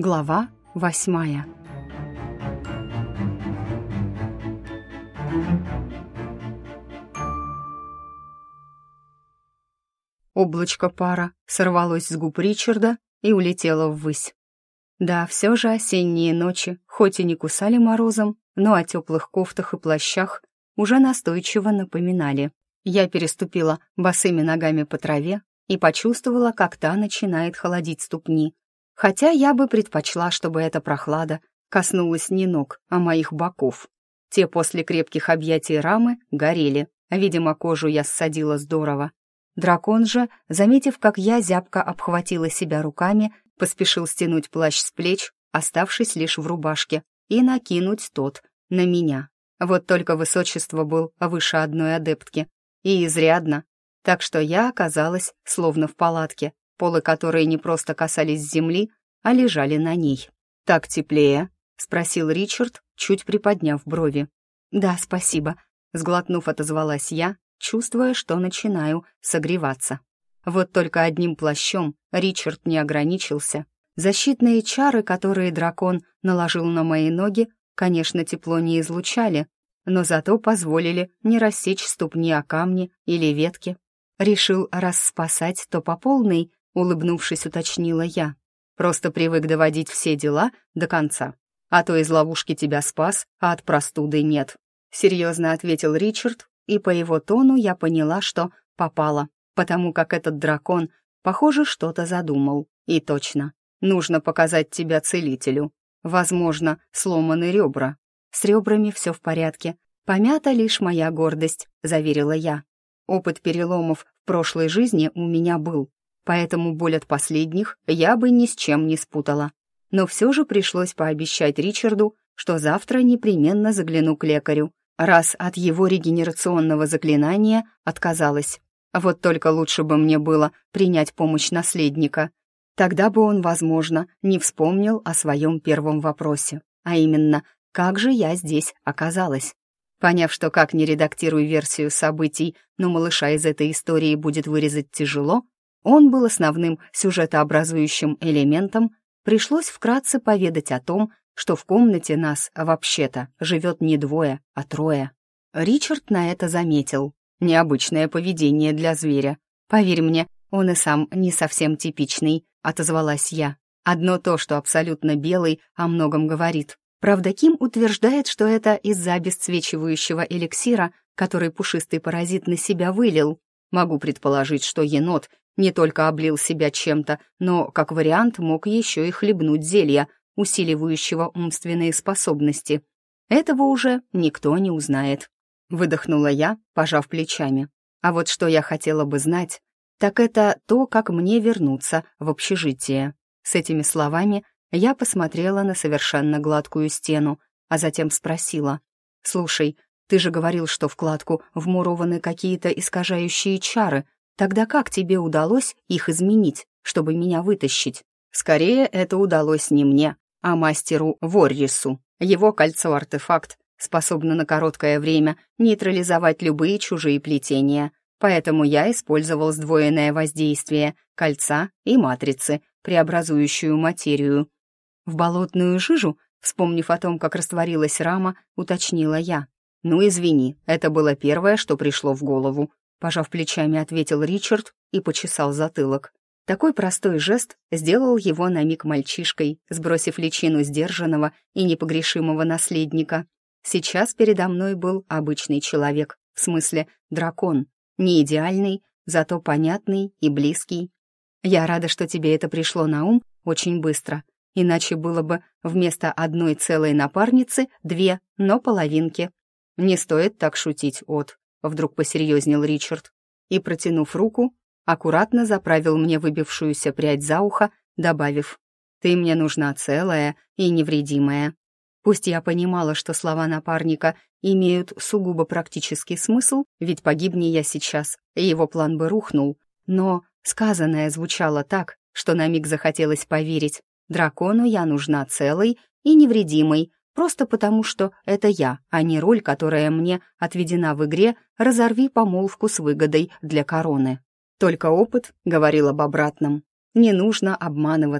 Глава 8. Облачко пара сорвалось с губ Ричарда и улетело ввысь. Да, все же осенние ночи, хоть и не кусали морозом, но о теплых кофтах и плащах уже настойчиво напоминали. Я переступила босыми ногами по траве и почувствовала, как та начинает холодить ступни. Хотя я бы предпочла, чтобы эта прохлада коснулась не ног, а моих боков. Те после крепких объятий рамы горели, видимо, кожу я ссадила здорово. Дракон же, заметив, как я зябко обхватила себя руками, поспешил стянуть плащ с плеч, оставшись лишь в рубашке, и накинуть тот на меня. Вот только высочество был выше одной адептки, и изрядно, так что я оказалась словно в палатке, полы которой не просто касались земли, а лежали на ней. «Так теплее?» — спросил Ричард, чуть приподняв брови. «Да, спасибо», — сглотнув, отозвалась я, чувствуя, что начинаю согреваться. Вот только одним плащом Ричард не ограничился. Защитные чары, которые дракон наложил на мои ноги, конечно, тепло не излучали, но зато позволили не рассечь ступни о камни или ветки. Решил, раз спасать, то по полной, улыбнувшись, уточнила я. Просто привык доводить все дела до конца. А то из ловушки тебя спас, а от простуды нет. Серьезно ответил Ричард, и по его тону я поняла, что попала, потому как этот дракон, похоже, что-то задумал. И точно, нужно показать тебя целителю. Возможно, сломаны ребра. С ребрами все в порядке. Помята лишь моя гордость, заверила я. Опыт переломов в прошлой жизни у меня был, поэтому боль от последних я бы ни с чем не спутала. Но все же пришлось пообещать Ричарду, что завтра непременно загляну к лекарю, раз от его регенерационного заклинания отказалась. Вот только лучше бы мне было принять помощь наследника. Тогда бы он, возможно, не вспомнил о своем первом вопросе, а именно, как же я здесь оказалась. Поняв, что как ни редактируй версию событий, но малыша из этой истории будет вырезать тяжело, он был основным сюжетообразующим элементом, пришлось вкратце поведать о том, что в комнате нас, вообще-то, живет не двое, а трое. Ричард на это заметил. Необычное поведение для зверя. Поверь мне, он и сам не совсем типичный, отозвалась я. Одно то, что абсолютно белый, о многом говорит. Правда, Ким утверждает, что это из-за обесцвечивающего эликсира, который пушистый паразит на себя вылил. Могу предположить, что енот не только облил себя чем-то, но, как вариант, мог еще и хлебнуть зелья, усиливающего умственные способности. Этого уже никто не узнает. Выдохнула я, пожав плечами. А вот что я хотела бы знать, так это то, как мне вернуться в общежитие. С этими словами я посмотрела на совершенно гладкую стену, а затем спросила. «Слушай, ты же говорил, что в кладку вмурованы какие-то искажающие чары. Тогда как тебе удалось их изменить, чтобы меня вытащить?» «Скорее, это удалось не мне, а мастеру Воррису. Его кольцо-артефакт способно на короткое время нейтрализовать любые чужие плетения, поэтому я использовал сдвоенное воздействие кольца и матрицы, преобразующую материю. В болотную жижу, вспомнив о том, как растворилась рама, уточнила я. «Ну, извини, это было первое, что пришло в голову», пожав плечами, ответил Ричард и почесал затылок. Такой простой жест сделал его на миг мальчишкой, сбросив личину сдержанного и непогрешимого наследника. Сейчас передо мной был обычный человек, в смысле дракон, не идеальный, зато понятный и близкий. «Я рада, что тебе это пришло на ум очень быстро», иначе было бы вместо одной целой напарницы две, но половинки. «Не стоит так шутить, От», — вдруг посерьезнел Ричард. И, протянув руку, аккуратно заправил мне выбившуюся прядь за ухо, добавив: «Ты мне нужна целая и невредимая». Пусть я понимала, что слова напарника имеют сугубо практический смысл, ведь погибни я сейчас, и его план бы рухнул, но сказанное звучало так, что на миг захотелось поверить. Дракону я нужна целой и невредимой, просто потому что это я, а не роль, которая мне отведена в игре «Разорви помолвку с выгодой для короны». Только опыт говорил об обратном. Не нужно обманываться.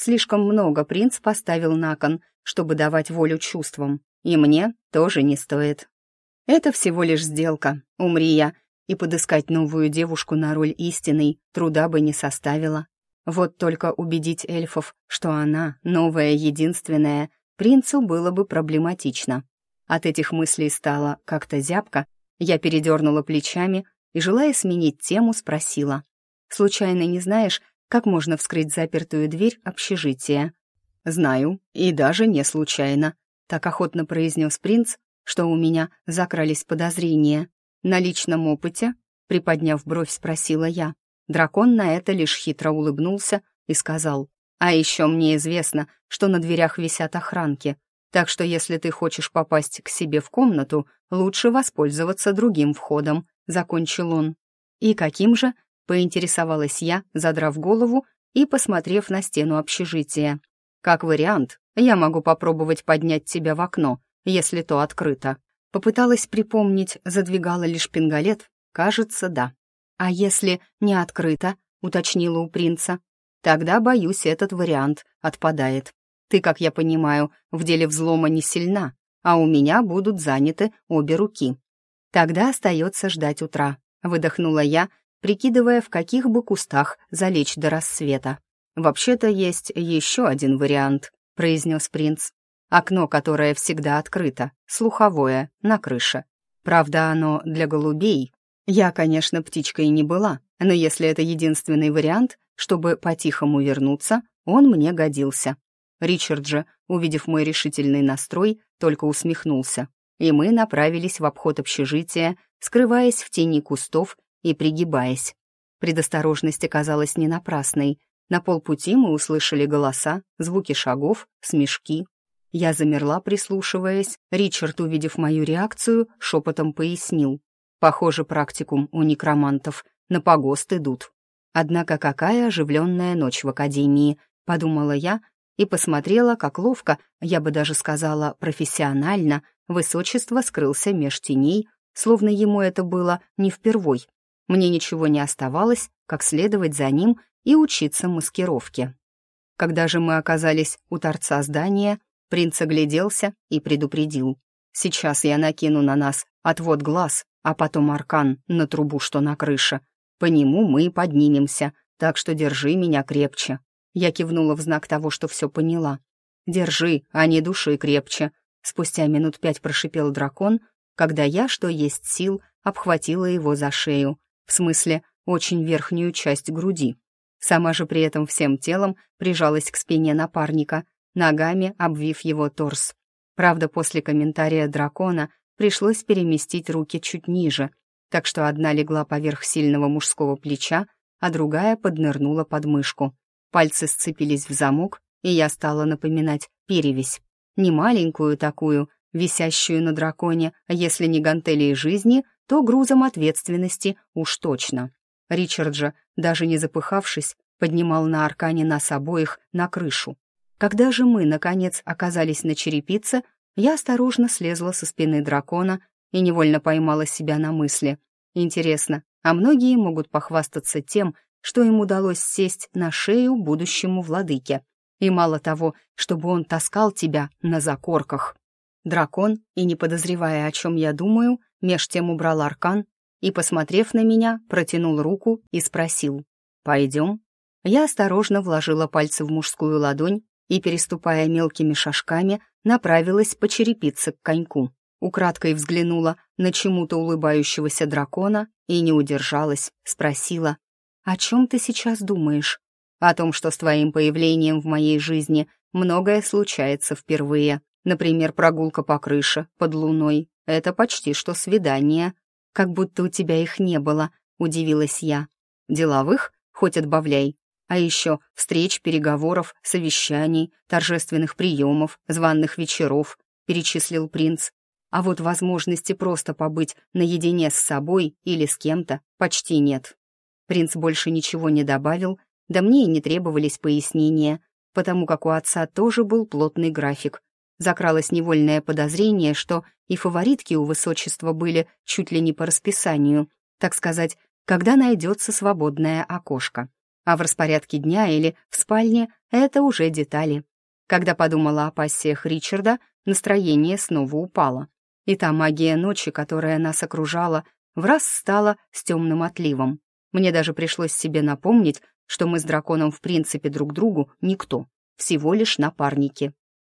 Слишком много принц поставил на кон, чтобы давать волю чувствам. И мне тоже не стоит. Это всего лишь сделка. Умри я, и подыскать новую девушку на роль истинной труда бы не составило. Вот только убедить эльфов, что она, новая, единственная, принцу было бы проблематично. От этих мыслей стало как-то зябко, я передернула плечами и, желая сменить тему, спросила. «Случайно не знаешь, как можно вскрыть запертую дверь общежития?» «Знаю, и даже не случайно», — так охотно произнес принц, что у меня закрались подозрения. «На личном опыте?» — приподняв бровь, спросила я. Дракон на это лишь хитро улыбнулся и сказал: «А еще мне известно, что на дверях висят охранки, так что если ты хочешь попасть к себе в комнату, лучше воспользоваться другим входом», — закончил он. «И каким же?» — поинтересовалась я, задрав голову и посмотрев на стену общежития. «Как вариант, я могу попробовать поднять тебя в окно, если то открыто». Попыталась припомнить, задвигала ли шпингалет. Кажется, да. «А если не открыто?» — уточнила у принца. «Тогда, боюсь, этот вариант отпадает. Ты, как я понимаю, в деле взлома не сильна, а у меня будут заняты обе руки. Тогда остается ждать утра», — выдохнула я, прикидывая, в каких бы кустах залечь до рассвета. «Вообще-то есть еще один вариант», — произнес принц. «Окно, которое всегда открыто, слуховое, на крыше. Правда, оно для голубей. Я, конечно, птичкой не была, но если это единственный вариант, чтобы по-тихому вернуться, он мне годился». Ричард же, увидев мой решительный настрой, только усмехнулся, и мы направились в обход общежития, скрываясь в тени кустов и пригибаясь. Предосторожность оказалась не напрасной. На полпути мы услышали голоса, звуки шагов, смешки. Я замерла, прислушиваясь. Ричард, увидев мою реакцию, шепотом пояснил: «Похоже, практикум у некромантов, на погост идут». Однако какая оживленная ночь в академии, подумала я и посмотрела, как ловко, я бы даже сказала профессионально, высочество скрылся меж теней, словно ему это было не впервой. Мне ничего не оставалось, как следовать за ним и учиться маскировке. Когда же мы оказались у торца здания, принц огляделся и предупредил: «Сейчас я накину на нас отвод глаз, а потом аркан на трубу, что на крыше. По нему мы поднимемся, так что держи меня крепче». Я кивнула в знак того, что все поняла. «Держи, а не души крепче», — спустя минут 5 прошипел дракон, когда я, что есть сил, обхватила его за шею, в смысле, очень верхнюю часть груди. Сама же при этом всем телом прижалась к спине напарника, ногами обвив его торс. Правда, после комментария дракона пришлось переместить руки чуть ниже, так что одна легла поверх сильного мужского плеча, а другая поднырнула под мышку. Пальцы сцепились в замок, и я стала напоминать перевязь. Не маленькую такую, висящую на драконе, а если не гантелей жизни, то грузом ответственности уж точно. Ричард же, даже не запыхавшись, поднимал на аркане нас обоих на крышу. Когда же мы, наконец, оказались на черепице, я осторожно слезла со спины дракона и невольно поймала себя на мысли. Интересно, а многие могут похвастаться тем, что им удалось сесть на шею будущему владыке. И мало того, чтобы он таскал тебя на закорках. Дракон, и не подозревая, о чем я думаю, меж тем убрал аркан и, посмотрев на меня, протянул руку и спросил: «Пойдем?» Я осторожно вложила пальцы в мужскую ладонь и, переступая мелкими шажками, направилась по черепице к коньку. Украдкой взглянула на чему-то улыбающегося дракона и не удержалась, спросила: «О чем ты сейчас думаешь?» «О том, что с твоим появлением в моей жизни многое случается впервые. Например, прогулка по крыше под луной. Это почти что свидание. Как будто у тебя их не было», — удивилась я. «Деловых? Хоть отбавляй. А еще встреч, переговоров, совещаний, торжественных приемов, званных вечеров», — перечислил принц. «А вот возможности просто побыть наедине с собой или с кем-то почти нет». Принц больше ничего не добавил, да мне и не требовались пояснения, потому как у отца тоже был плотный график. Закралось невольное подозрение, что и фаворитки у высочества были чуть ли не по расписанию, так сказать, когда найдется свободное окошко. А в распорядке дня или в спальне это уже детали. Когда подумала о пассиях Ричарда, настроение снова упало. И та магия ночи, которая нас окружала, враз стала с темным отливом. Мне даже пришлось себе напомнить, что мы с драконом в принципе друг другу никто, всего лишь напарники.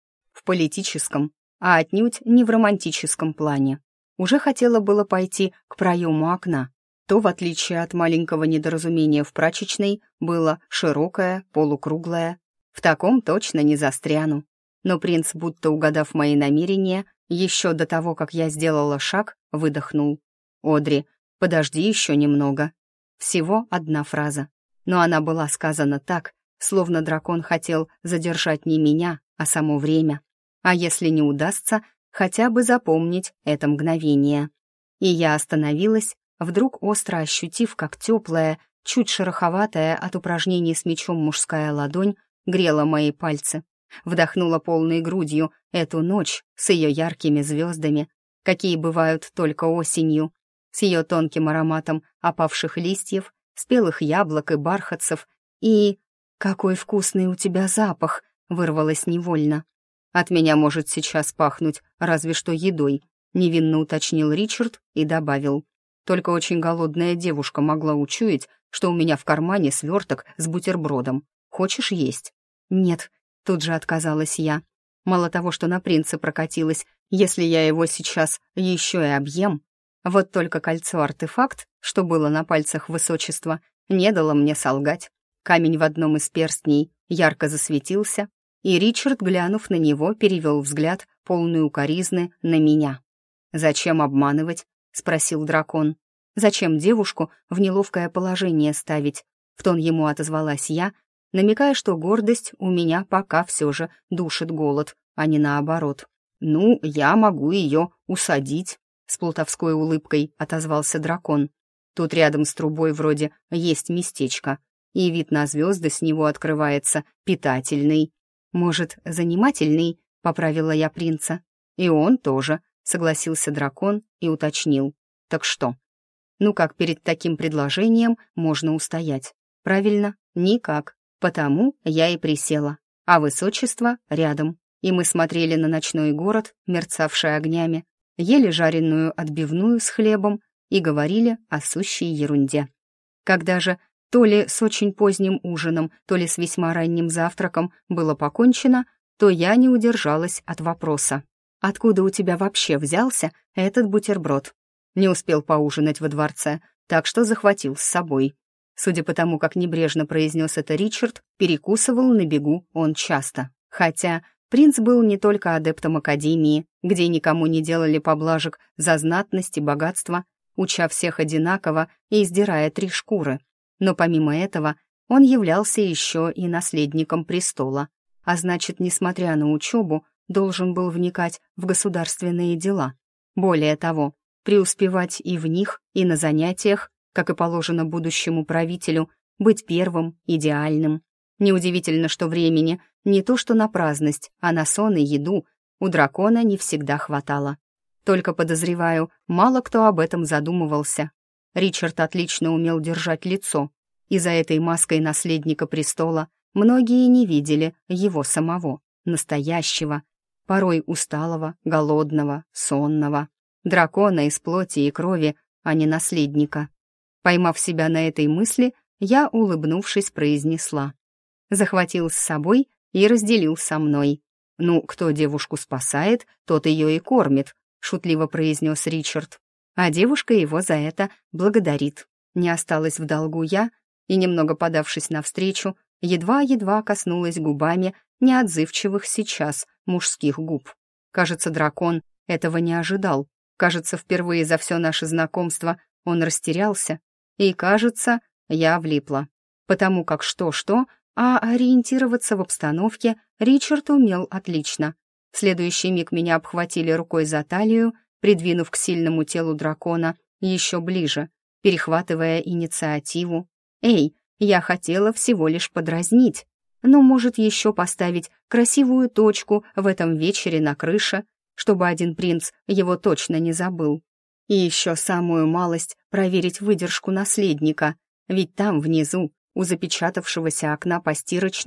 В политическом, а отнюдь не в романтическом плане. Уже хотела было пойти к проему окна. То, в отличие от маленького недоразумения в прачечной, было широкое, полукруглое. В таком точно не застряну. Но принц, будто угадав мои намерения, еще до того, как я сделала шаг, выдохнул. «Одри, подожди еще немного». Всего одна фраза. Но она была сказана так, словно дракон хотел задержать не меня, а само время. А если не удастся, хотя бы запомнить это мгновение. И я остановилась, вдруг остро ощутив, как теплая, чуть шероховатая от упражнений с мечом мужская ладонь грела мои пальцы. Вдохнула полной грудью эту ночь с ее яркими звездами, какие бывают только осенью, с ее тонким ароматом опавших листьев, спелых яблок и бархатцев, и... «Какой вкусный у тебя запах!» — вырвалось невольно. «От меня может сейчас пахнуть разве что едой», — невинно уточнил Ричард и добавил. «Только очень голодная девушка могла учуять, что у меня в кармане сверток с бутербродом. Хочешь есть?» «Нет», — тут же отказалась я. «Мало того, что на принца прокатилась, если я его сейчас еще и объем. Вот только кольцо-артефакт, что было на пальцах высочества, не дало мне солгать. Камень в одном из перстней ярко засветился, и Ричард, глянув на него, перевел взгляд, полный укоризны, на меня. «Зачем обманывать?» — спросил дракон. «Зачем девушку в неловкое положение ставить?» — в тон ему отозвалась я, намекая, что гордость у меня пока все же душит голод, а не наоборот. «Ну, я могу ее усадить», — с плутовской улыбкой отозвался дракон. «Тут рядом с трубой вроде есть местечко, и вид на звезды с него открывается питательный». «Может, занимательный?» — поправила я принца. «И он тоже», — согласился дракон и уточнил. «Так что?» «Ну как перед таким предложением можно устоять?» «Правильно, никак. Потому я и присела, а высочество рядом, и мы смотрели на ночной город, мерцавший огнями, ели жареную отбивную с хлебом и говорили о сущей ерунде. Когда же то ли с очень поздним ужином, то ли с весьма ранним завтраком было покончено, то я не удержалась от вопроса. «Откуда у тебя вообще взялся этот бутерброд?» Не успел поужинать во дворце, так что захватил с собой. Судя по тому, как небрежно произнес это Ричард, перекусывал на бегу он часто. Хотя принц был не только адептом академии, где никому не делали поблажек за знатность и богатство, уча всех одинаково и издирая 3 шкуры. Но помимо этого он являлся еще и наследником престола, а значит, несмотря на учебу, должен был вникать в государственные дела. Более того, преуспевать и в них, и на занятиях, как и положено будущему правителю, быть первым, идеальным. Неудивительно, что времени не то что на праздность, а на сон и еду у дракона не всегда хватало. Только, подозреваю, мало кто об этом задумывался. Ричард отлично умел держать лицо, и за этой маской наследника престола многие не видели его самого, настоящего, порой усталого, голодного, сонного, дракона из плоти и крови, а не наследника. Поймав себя на этой мысли, я, улыбнувшись, произнесла. Захватил с собой и разделил со мной. «Ну, кто девушку спасает, тот ее и кормит», — шутливо произнес Ричард. А девушка его за это благодарит. Не осталась в долгу я, и, немного подавшись навстречу, едва-едва коснулась губами неотзывчивых сейчас мужских губ. Кажется, дракон этого не ожидал. Кажется, впервые за все наше знакомство он растерялся. И, кажется, я влипла. Потому как что-что, а ориентироваться в обстановке Ричард умел отлично. В следующий миг меня обхватили рукой за талию, придвинув к сильному телу дракона еще ближе, перехватывая инициативу. «Эй, я хотела всего лишь подразнить. Ну, может, еще поставить красивую точку в этом вечере на крыше, чтобы один принц его точно не забыл. И еще самую малость проверить выдержку наследника, ведь там, внизу, у запечатавшегося окна постирочной,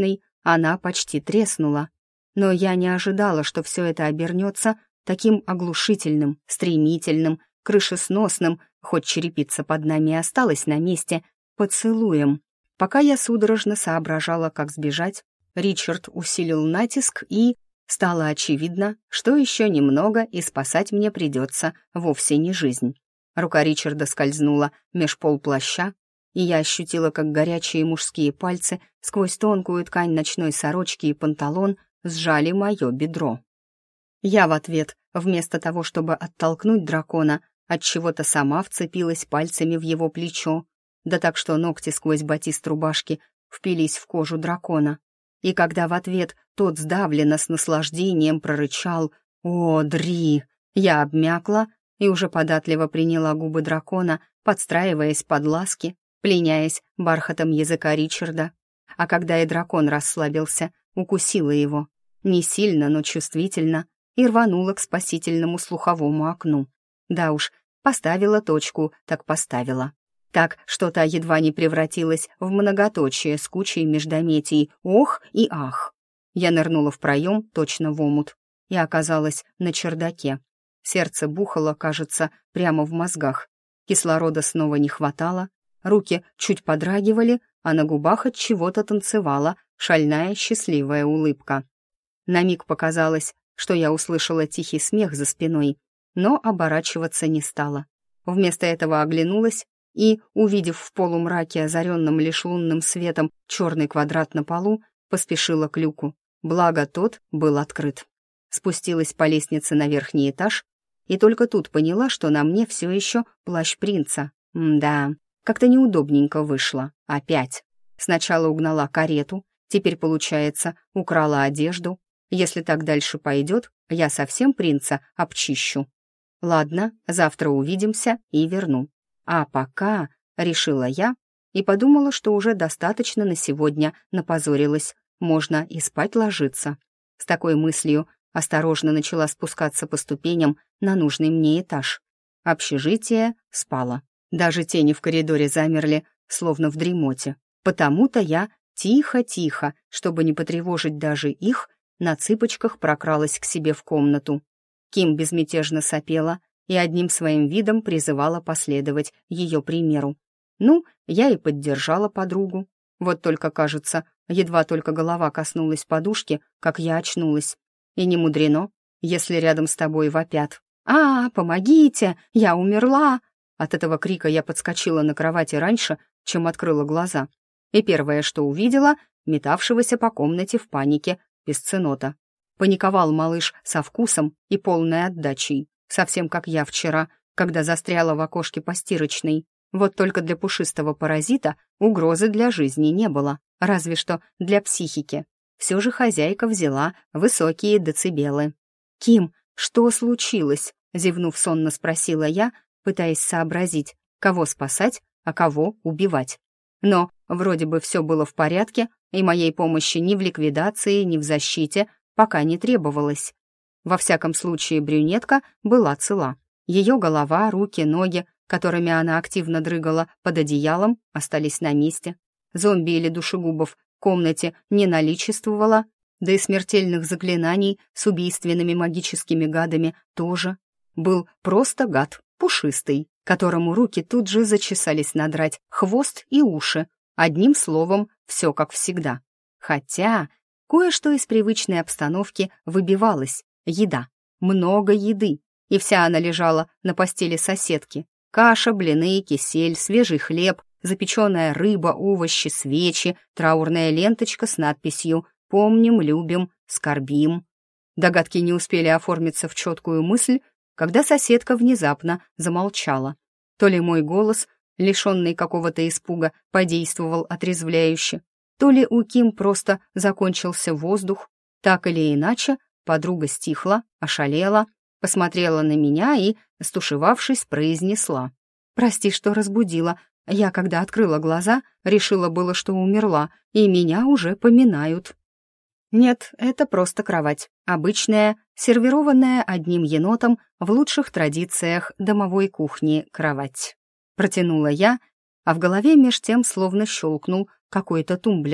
она почти треснула. Но я не ожидала, что все это обернется таким оглушительным, стремительным, крышесносным, хоть черепица под нами осталась на месте, поцелуем. Пока я судорожно соображала, как сбежать, Ричард усилил натиск, и стало очевидно, что еще немного, и спасать мне придется вовсе не жизнь. Рука Ричарда скользнула меж пол плаща, и я ощутила, как горячие мужские пальцы сквозь тонкую ткань ночной сорочки и панталон сжали мое бедро. Я в ответ, вместо того, чтобы оттолкнуть дракона, отчего-то сама вцепилась пальцами в его плечо, да так что ногти сквозь батист рубашки впились в кожу дракона. И когда в ответ тот сдавленно с наслаждением прорычал «О, Дри!», я обмякла и уже податливо приняла губы дракона, подстраиваясь под ласки, пленяясь бархатом языка Ричарда. А когда и дракон расслабился, укусила его. Не сильно, но чувствительно, и рванула к спасительному слуховому окну. Да уж, поставила точку, так поставила. Так, что та едва не превратилась в многоточие с кучей междометий «ох» и «ах». Я нырнула в проем, точно в омут, и оказалась на чердаке. Сердце бухало, кажется, прямо в мозгах. Кислорода снова не хватало, руки чуть подрагивали, а на губах от чего-то танцевала шальная счастливая улыбка. На миг показалось, что я услышала тихий смех за спиной, но оборачиваться не стала. Вместо этого оглянулась и, увидев в полумраке, озаренном лишь лунным светом, черный квадрат на полу, поспешила к люку. Благо, тот был открыт. Спустилась по лестнице на верхний этаж и только тут поняла, что на мне все еще плащ принца. Да, как-то неудобненько вышло. Опять. Сначала угнала карету, теперь, получается, украла одежду. Если так дальше пойдет, я совсем принца обчищу. Ладно, завтра увидимся и верну. А пока, решила я, и подумала, что уже достаточно на сегодня напозорилась, можно и спать ложиться. С такой мыслью осторожно начала спускаться по ступеням на нужный мне этаж. Общежитие спало. Даже тени в коридоре замерли, словно в дремоте. Потому-то я тихо-тихо, чтобы не потревожить даже их, на цыпочках прокралась к себе в комнату. Ким безмятежно сопела и одним своим видом призывала последовать ее примеру. Ну, я и поддержала подругу. Вот только, кажется, едва только голова коснулась подушки, как я очнулась. И не мудрено, если рядом с тобой вопят. «А, помогите! Я умерла!» От этого крика я подскочила на кровати раньше, чем открыла глаза. И первое, что увидела, метавшегося по комнате в панике песценота. Паниковал малыш со вкусом и полной отдачей, совсем как я вчера, когда застряла в окошке постирочной. Вот только для пушистого паразита угрозы для жизни не было, разве что для психики. Все же хозяйка взяла высокие децибелы. «Ким, что случилось?» — зевнув сонно спросила я, пытаясь сообразить, кого спасать, а кого убивать. Но вроде бы все было в порядке, и моей помощи ни в ликвидации, ни в защите пока не требовалось. Во всяком случае, брюнетка была цела. Ее голова, руки, ноги, которыми она активно дрыгала под одеялом, остались на месте. Зомби или душегубов в комнате не наличествовало, да и смертельных заклинаний с убийственными магическими гадами тоже. Был просто гад, пушистый, которому руки тут же зачесались надрать хвост и уши. Одним словом, все как всегда. Хотя кое-что из привычной обстановки выбивалось. Еда. Много еды. И вся она лежала на постели соседки. Каша, блины, кисель, свежий хлеб, запеченная рыба, овощи, свечи, траурная ленточка с надписью «Помним, любим, скорбим». Догадки не успели оформиться в четкую мысль, когда соседка внезапно замолчала. То ли мой голос, лишенный какого-то испуга, подействовал отрезвляюще, то ли у Ким просто закончился воздух. Так или иначе, подруга стихла, ошалела, посмотрела на меня и, стушевавшись, произнесла: «Прости, что разбудила. Я, когда открыла глаза, решила было, что умерла, и меня уже поминают». Нет, это просто кровать. Обычная, сервированная одним енотом в лучших традициях домовой кухни кровать. Протянула я, а в голове меж тем словно щелкнул какой-то тумблер.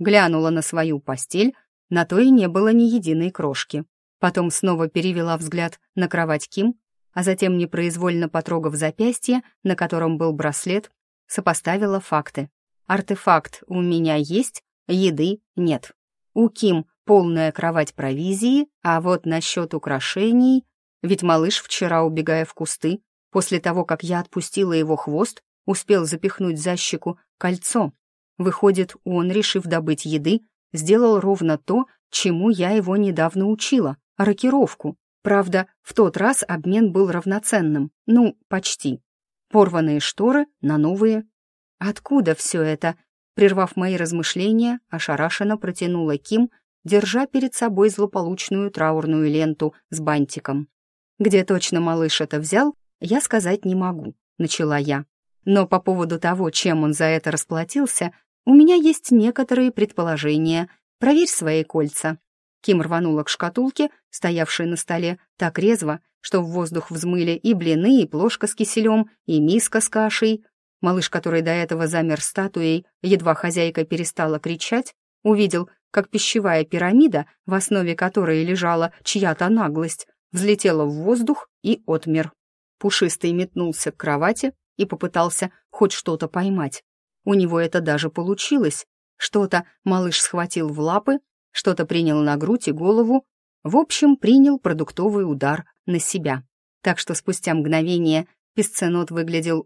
глянула на свою постель, на той не было ни единой крошки. Потом снова перевела взгляд на кровать Ким, а затем, непроизвольно потрогав запястье, на котором был браслет, сопоставила факты. Артефакт у меня есть, еды нет. У Ким полная кровать провизии, а вот насчет украшений... Ведь малыш вчера, убегая в кусты, после того, как я отпустила его хвост, успел запихнуть за щеку кольцо. Выходит, он, решив добыть еды, сделал ровно то, чему я его недавно учила — рокировку. Правда, в тот раз обмен был равноценным. Ну, почти. Порванные шторы на новые. Откуда все это? Прервав мои размышления, ошарашенно протянула Ким, держа перед собой злополучную траурную ленту с бантиком. Где точно малыш это взял, я сказать не могу, начала я. Но по поводу того, чем он за это расплатился, у меня есть некоторые предположения. Проверь свои кольца. Ким рванула к шкатулке, стоявшей на столе, так резво, что в воздух взмыли и блины, и плошка с киселем, и миска с кашей. Малыш, который до этого замер статуей, едва хозяйка перестала кричать, увидел, как пищевая пирамида, в основе которой лежала чья-то наглость, взлетела в воздух и отмер. Пушистый метнулся к кровати и попытался хоть что-то поймать. У него это даже получилось. Что-то малыш схватил в лапы, что-то принял на грудь и голову. В общем, принял продуктовый удар на себя. Так что спустя мгновение песценот выглядел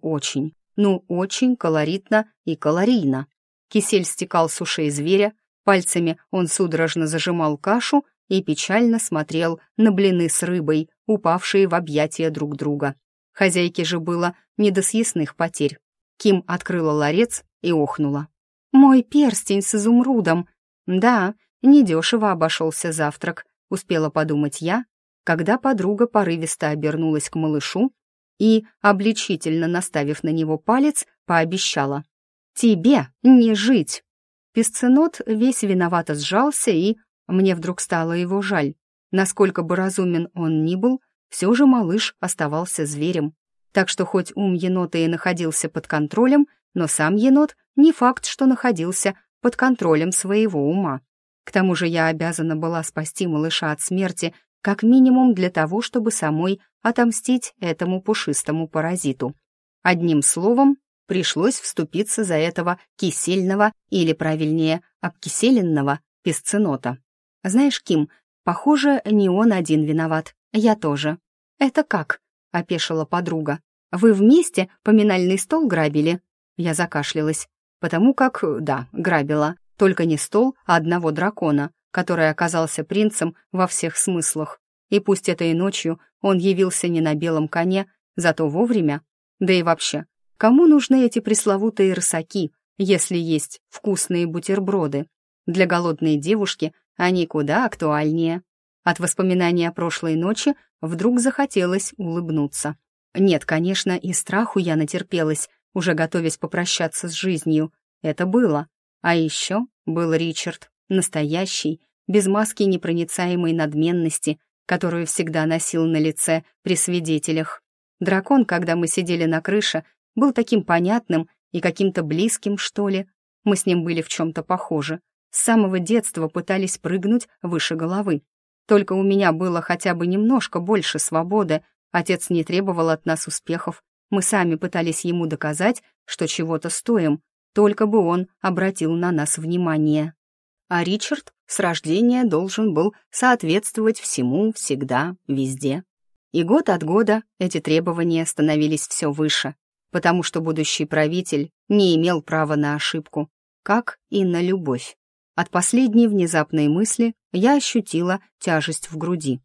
очень колоритно и калорийно. Кисель стекал с ушей зверя, пальцами он судорожно зажимал кашу и печально смотрел на блины с рыбой, упавшие в объятия друг друга. Хозяйке же было не до съестных потерь. Ким открыла ларец и охнула. «Мой перстень с изумрудом!» «Да, недешево обошелся завтрак», — успела подумать я, когда подруга порывисто обернулась к малышу и, обличительно наставив на него палец, пообещала: «Тебе не жить!» Песценот весь виновато сжался, и мне вдруг стало его жаль. Насколько бы разумен он ни был, все же малыш оставался зверем. Так что хоть ум енота и находился под контролем, но сам енот не факт, что находился под контролем своего ума. К тому же я обязана была спасти малыша от смерти как минимум для того, чтобы самой отомстить этому пушистому паразиту. Одним словом, пришлось вступиться за этого кисельного, или, правильнее, обкиселенного песценота. Знаешь, Ким, похоже, не он один виноват, я тоже. «Это как?» — опешила подруга. «Вы вместе поминальный стол грабили?» Я закашлялась, потому как, да, грабила, только не стол, а одного дракона, который оказался принцем во всех смыслах. И пусть этой ночью он явился не на белом коне, зато вовремя. Да и вообще, кому нужны эти пресловутые рысаки, если есть вкусные бутерброды? Для голодной девушки они куда актуальнее. От воспоминания о прошлой ночи вдруг захотелось улыбнуться. Нет, конечно, и страху я натерпелась, уже готовясь попрощаться с жизнью. Это было. А еще был Ричард, настоящий, без маски непроницаемой надменности, которую всегда носил на лице при свидетелях. Дракон, когда мы сидели на крыше, был таким понятным и каким-то близким, что ли. Мы с ним были в чем-то похожи. С самого детства пытались прыгнуть выше головы. Только у меня было хотя бы немножко больше свободы, отец не требовал от нас успехов. Мы сами пытались ему доказать, что чего-то стоим, только бы он обратил на нас внимание. А Ричард с рождения должен был соответствовать всему, всегда, везде. И год от года эти требования становились все выше, потому что будущий правитель не имел права на ошибку, как и на любовь. От последней внезапной мысли я ощутила тяжесть в груди.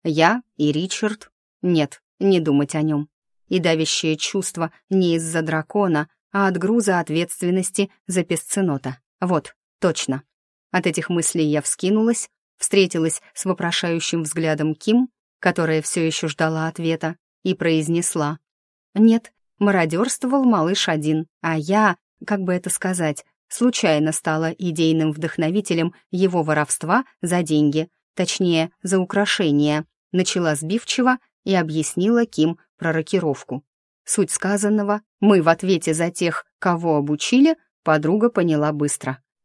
Я и Ричард? Нет, не думать о нем. И давящее чувство не из-за дракона, а от груза ответственности за песценота. Вот, точно. От этих мыслей я вскинулась, встретилась с вопрошающим взглядом Ким, которая все еще ждала ответа, и произнесла: «Нет, мародерствовал малыш один, а я, как бы это сказать, случайно стала идейным вдохновителем его воровства за деньги, точнее, за украшения», начала сбивчиво и объяснила Ким про рокировку. Суть сказанного мы в ответе за тех, кого обучили, подруга поняла быстро.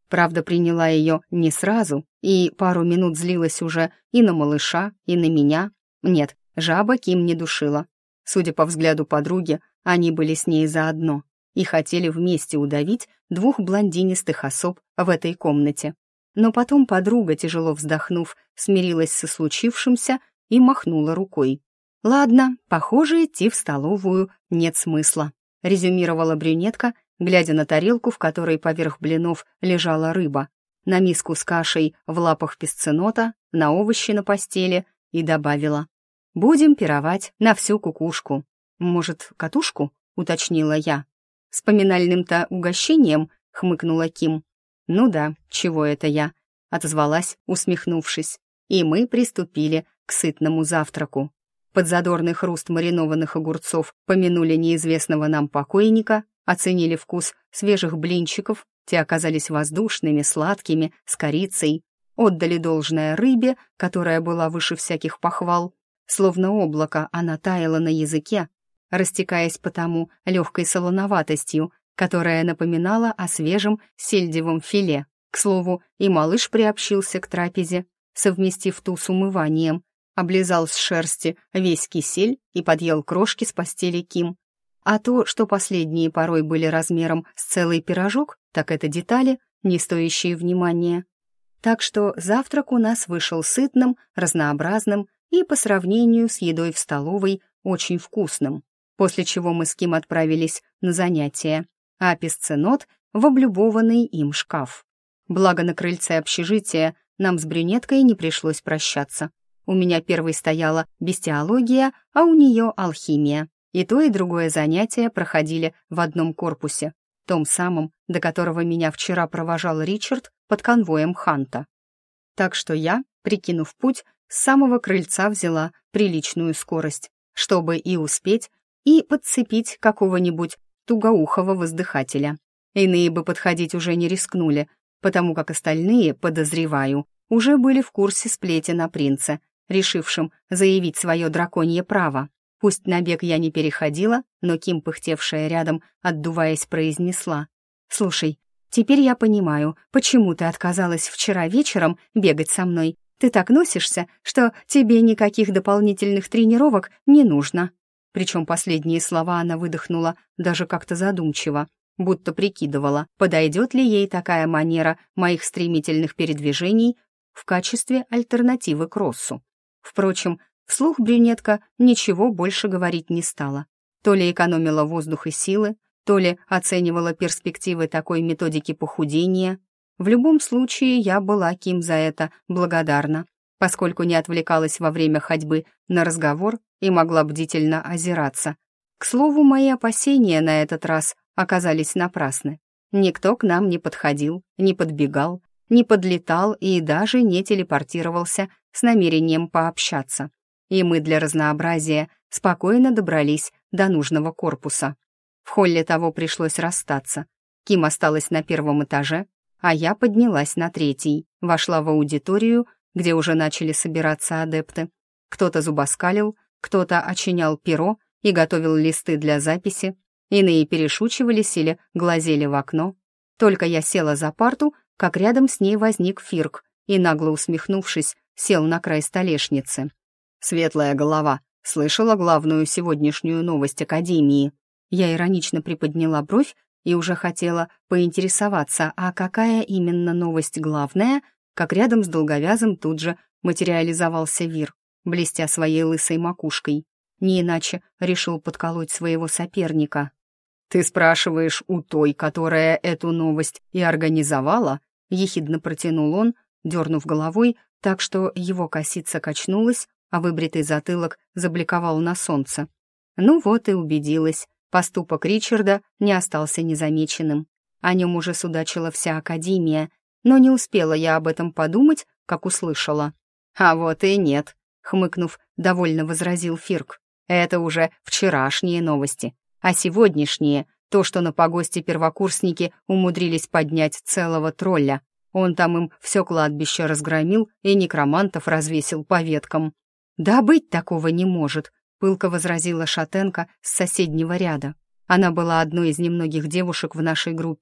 Правда, приняла ее не сразу, и пару минут злилась уже и на малыша, и на меня. Нет, жаба Ким не душила. Судя по взгляду подруги, они были с ней заодно и хотели вместе удавить двух блондинистых особ в этой комнате. Но потом подруга, тяжело вздохнув, смирилась со случившимся и махнула рукой. «Ладно, похоже, идти в столовую нет смысла», — резюмировала брюнетка, глядя на тарелку, в которой поверх блинов лежала рыба, на миску с кашей в лапах песценота, на овощи на постели, и добавила: «Будем пировать на всю кукушку». «Может, катушку?» — уточнила я. «С поминальным-то угощением?» — хмыкнула Ким. «Ну да, чего это я?» — отозвалась, усмехнувшись. И мы приступили к сытному завтраку. Под задорный хруст маринованных огурцов помянули неизвестного нам покойника, оценили вкус свежих блинчиков, те оказались воздушными, сладкими, с корицей, отдали должное рыбе, которая была выше всяких похвал. Словно облако она таяла на языке, растекаясь потому легкой солоноватостью, которая напоминала о свежем сельдевом филе. К слову, и малыш приобщился к трапезе, совместив ту с умыванием, облизал с шерсти весь кисель и подъел крошки с постели Ким. А то, что последние порой были размером с целый пирожок, так это детали, не стоящие внимания. Так что завтрак у нас вышел сытным, разнообразным и, по сравнению с едой в столовой, очень вкусным, после чего мы с Ким отправились на занятия, а песценот в облюбованный им шкаф. Благо на крыльце общежития нам с брюнеткой не пришлось прощаться. У меня первой стояла бестиология, а у нее алхимия. И то, и другое занятие проходили в одном корпусе, том самом, до которого меня вчера провожал Ричард под конвоем Ханта. Так что я, прикинув путь, с самого крыльца взяла приличную скорость, чтобы и успеть, и подцепить какого-нибудь тугоухого воздыхателя. Иные бы подходить уже не рискнули, потому как остальные, подозреваю, уже были в курсе сплетен о принце, решившим заявить свое драконье право. Пусть на бег я не переходила, но Ким, пыхтевшая рядом, отдуваясь, произнесла: «Слушай, теперь я понимаю, почему ты отказалась вчера вечером бегать со мной. Ты так носишься, что тебе никаких дополнительных тренировок не нужно». Причем последние слова она выдохнула даже как-то задумчиво, будто прикидывала, подойдет ли ей такая манера моих стремительных передвижений в качестве альтернативы кроссу. Впрочем, вслух брюнетка ничего больше говорить не стала. То ли экономила воздух и силы, то ли оценивала перспективы такой методики похудения. В любом случае, я была Ким за это благодарна, поскольку не отвлекалась во время ходьбы на разговор и могла бдительно озираться. К слову, мои опасения на этот раз оказались напрасны. Никто к нам не подходил, не подбегал, не подлетал и даже не телепортировался с намерением пообщаться. И мы для разнообразия спокойно добрались до нужного корпуса. В холле того пришлось расстаться. Ким осталась на первом этаже, а я поднялась на третий, вошла в аудиторию, где уже начали собираться адепты. Кто-то зубоскалил, кто-то очинял перо и готовил листы для записи, иные перешучивались или глазели в окно. Только я села за парту, как рядом с ней возник Фирк и, нагло усмехнувшись, сел на край столешницы. «Светлая голова, слышала главную сегодняшнюю новость Академии?» Я иронично приподняла бровь и уже хотела поинтересоваться, а какая именно новость главная, как рядом с долговязым тут же материализовался Вир, блестя своей лысой макушкой. Не иначе решил подколоть своего соперника. «Ты спрашиваешь у той, которая эту новость и организовала?» — ехидно протянул он, дернув головой, так что его косица качнулась, а выбритый затылок забликовал на солнце. Ну вот и убедилась. Поступок Ричарда не остался незамеченным. О нем уже судачила вся Академия, но не успела я об этом подумать, как услышала. «А вот и нет», — хмыкнув, довольно возразил Фирк. «Это уже вчерашние новости, а сегодняшние — то, что на погосте первокурсники умудрились поднять целого тролля. Он там им все кладбище разгромил и некромантов развесил по веткам». «Да быть такого не может», — пылко возразила шатенка с соседнего ряда. Она была одной из немногих девушек в нашей группе,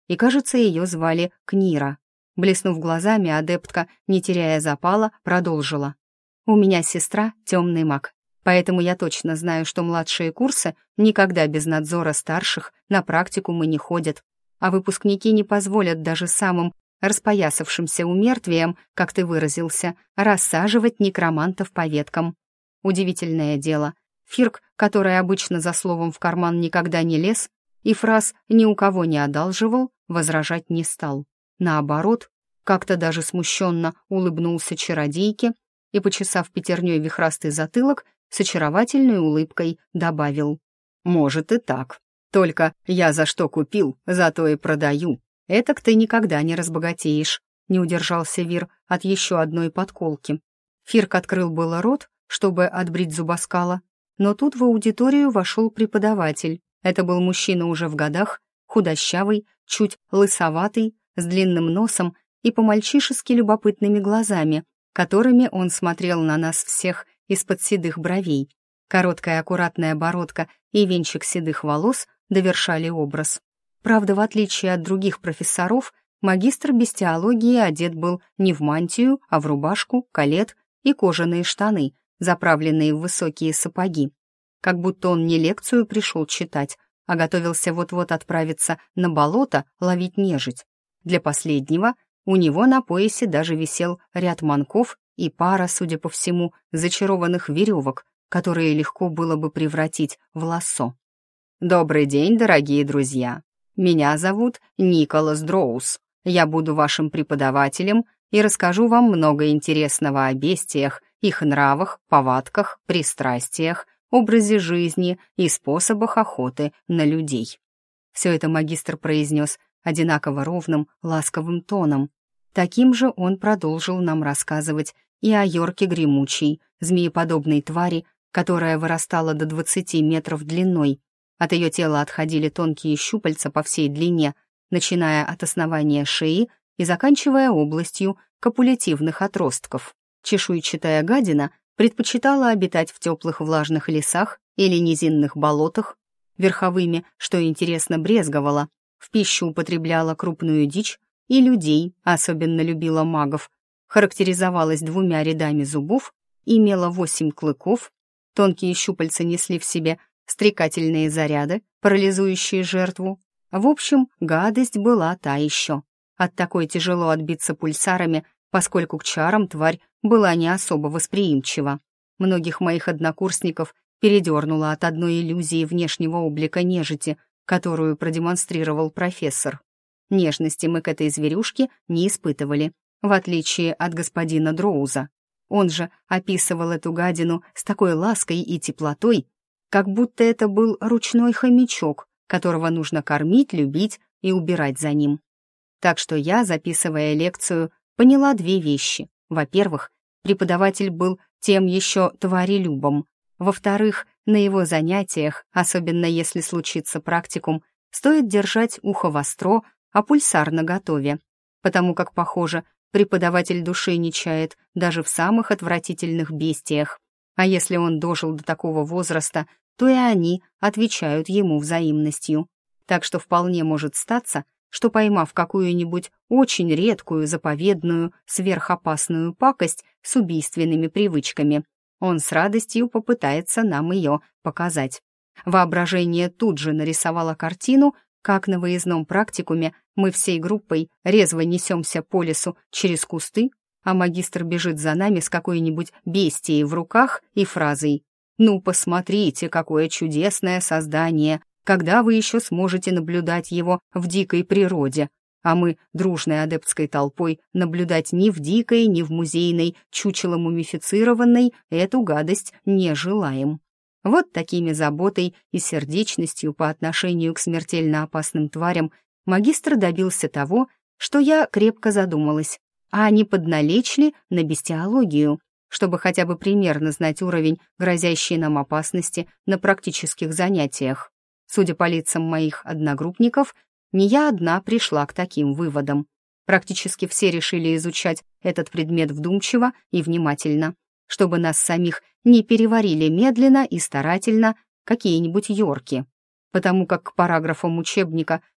и, кажется, ее звали Книра. Блеснув глазами, адептка, не теряя запала, продолжила. «У меня сестра — темный маг, поэтому я точно знаю, что младшие курсы никогда без надзора старших на практику мы не ходят, а выпускники не позволят даже самым распоясавшимся умертвиям, как ты выразился, рассаживать некромантов по веткам. Удивительное дело, Фирк, который обычно за словом в карман никогда не лез, и фраз ни у кого не одалживал, возражать не стал. Наоборот, как-то даже смущенно улыбнулся чародейке и, почесав пятерней вихрастый затылок, с очаровательной улыбкой добавил. «Может и так. Только я за что купил, за то и продаю. Этак ты никогда не разбогатеешь», — не удержался Вир от еще одной подколки. Фирк открыл было рот, чтобы отбрить зубоскала, но тут в аудиторию вошел преподаватель. Это был мужчина уже в годах, худощавый, чуть лысоватый, с длинным носом и по-мальчишески любопытными глазами, которыми он смотрел на нас всех из-под седых бровей. Короткая аккуратная бородка и венчик седых волос довершали образ. Правда, в отличие от других профессоров, магистр бестиологии одет был не в мантию, а в рубашку, калет и кожаные штаны, заправленные в высокие сапоги. Как будто он не лекцию пришел читать, а готовился вот-вот отправиться на болото ловить нежить. Для последнего у него на поясе даже висел ряд манков и пара, судя по всему, зачарованных веревок, которые легко было бы превратить в лассо. «Добрый день, дорогие друзья! Меня зовут Николас Дроус. Я буду вашим преподавателем и расскажу вам много интересного о бестиях, их нравах, повадках, пристрастиях, образе жизни и способах охоты на людей». Все это магистр произнес одинаково ровным, ласковым тоном. Таким же он продолжил нам рассказывать и о Йорке Гремучей, змееподобной твари, которая вырастала до 20 метров длиной. От ее тела отходили тонкие щупальца по всей длине, начиная от основания шеи и заканчивая областью копулятивных отростков. Чешуйчатая гадина предпочитала обитать в теплых влажных лесах или низинных болотах, верховыми, что интересно, брезговала, в пищу употребляла крупную дичь и людей, особенно любила магов, характеризовалась 2 рядами зубов, имела 8 клыков, тонкие щупальца несли в себе стрекательные заряды, парализующие жертву. В общем, гадость была та еще. От такой тяжело отбиться пульсарами, поскольку к чарам тварь была не особо восприимчива. Многих моих однокурсников передернуло от одной иллюзии внешнего облика нежити, которую продемонстрировал профессор. Нежности мы к этой зверюшке не испытывали, в отличие от господина Дроуза. Он же описывал эту гадину с такой лаской и теплотой, как будто это был ручной хомячок, которого нужно кормить, любить и убирать за ним. Так что я, записывая лекцию, поняла 2 вещи. Во-первых, преподаватель был тем еще тварелюбом. Во-вторых, на его занятиях, особенно если случится практикум, стоит держать ухо востро, а пульсар наготове, потому как, похоже, преподаватель души не чает даже в самых отвратительных бестиях. А если он дожил до такого возраста, то и они отвечают ему взаимностью. Так что вполне может статься, что, поймав какую-нибудь очень редкую, заповедную, сверхопасную пакость с убийственными привычками, он с радостью попытается нам ее показать. Воображение тут же нарисовало картину, как на выездном практикуме мы всей группой резво несемся по лесу через кусты, а магистр бежит за нами с какой-нибудь бестией в руках и фразой: «Ну, посмотрите, какое чудесное создание! Когда вы еще сможете наблюдать его в дикой природе?» А мы, дружной адептской толпой, наблюдать ни в дикой, ни в музейной, чучело мумифицированной, эту гадость не желаем. Вот такими заботой и сердечностью по отношению к смертельно опасным тварям магистр добился того, что я крепко задумалась, а не подналечь ли на бестиологию, чтобы хотя бы примерно знать уровень грозящей нам опасности на практических занятиях. Судя по лицам моих одногруппников, не я одна пришла к таким выводам. Практически все решили изучать этот предмет вдумчиво и внимательно, чтобы нас самих не переварили медленно и старательно какие-нибудь йорки, потому как к параграфам учебника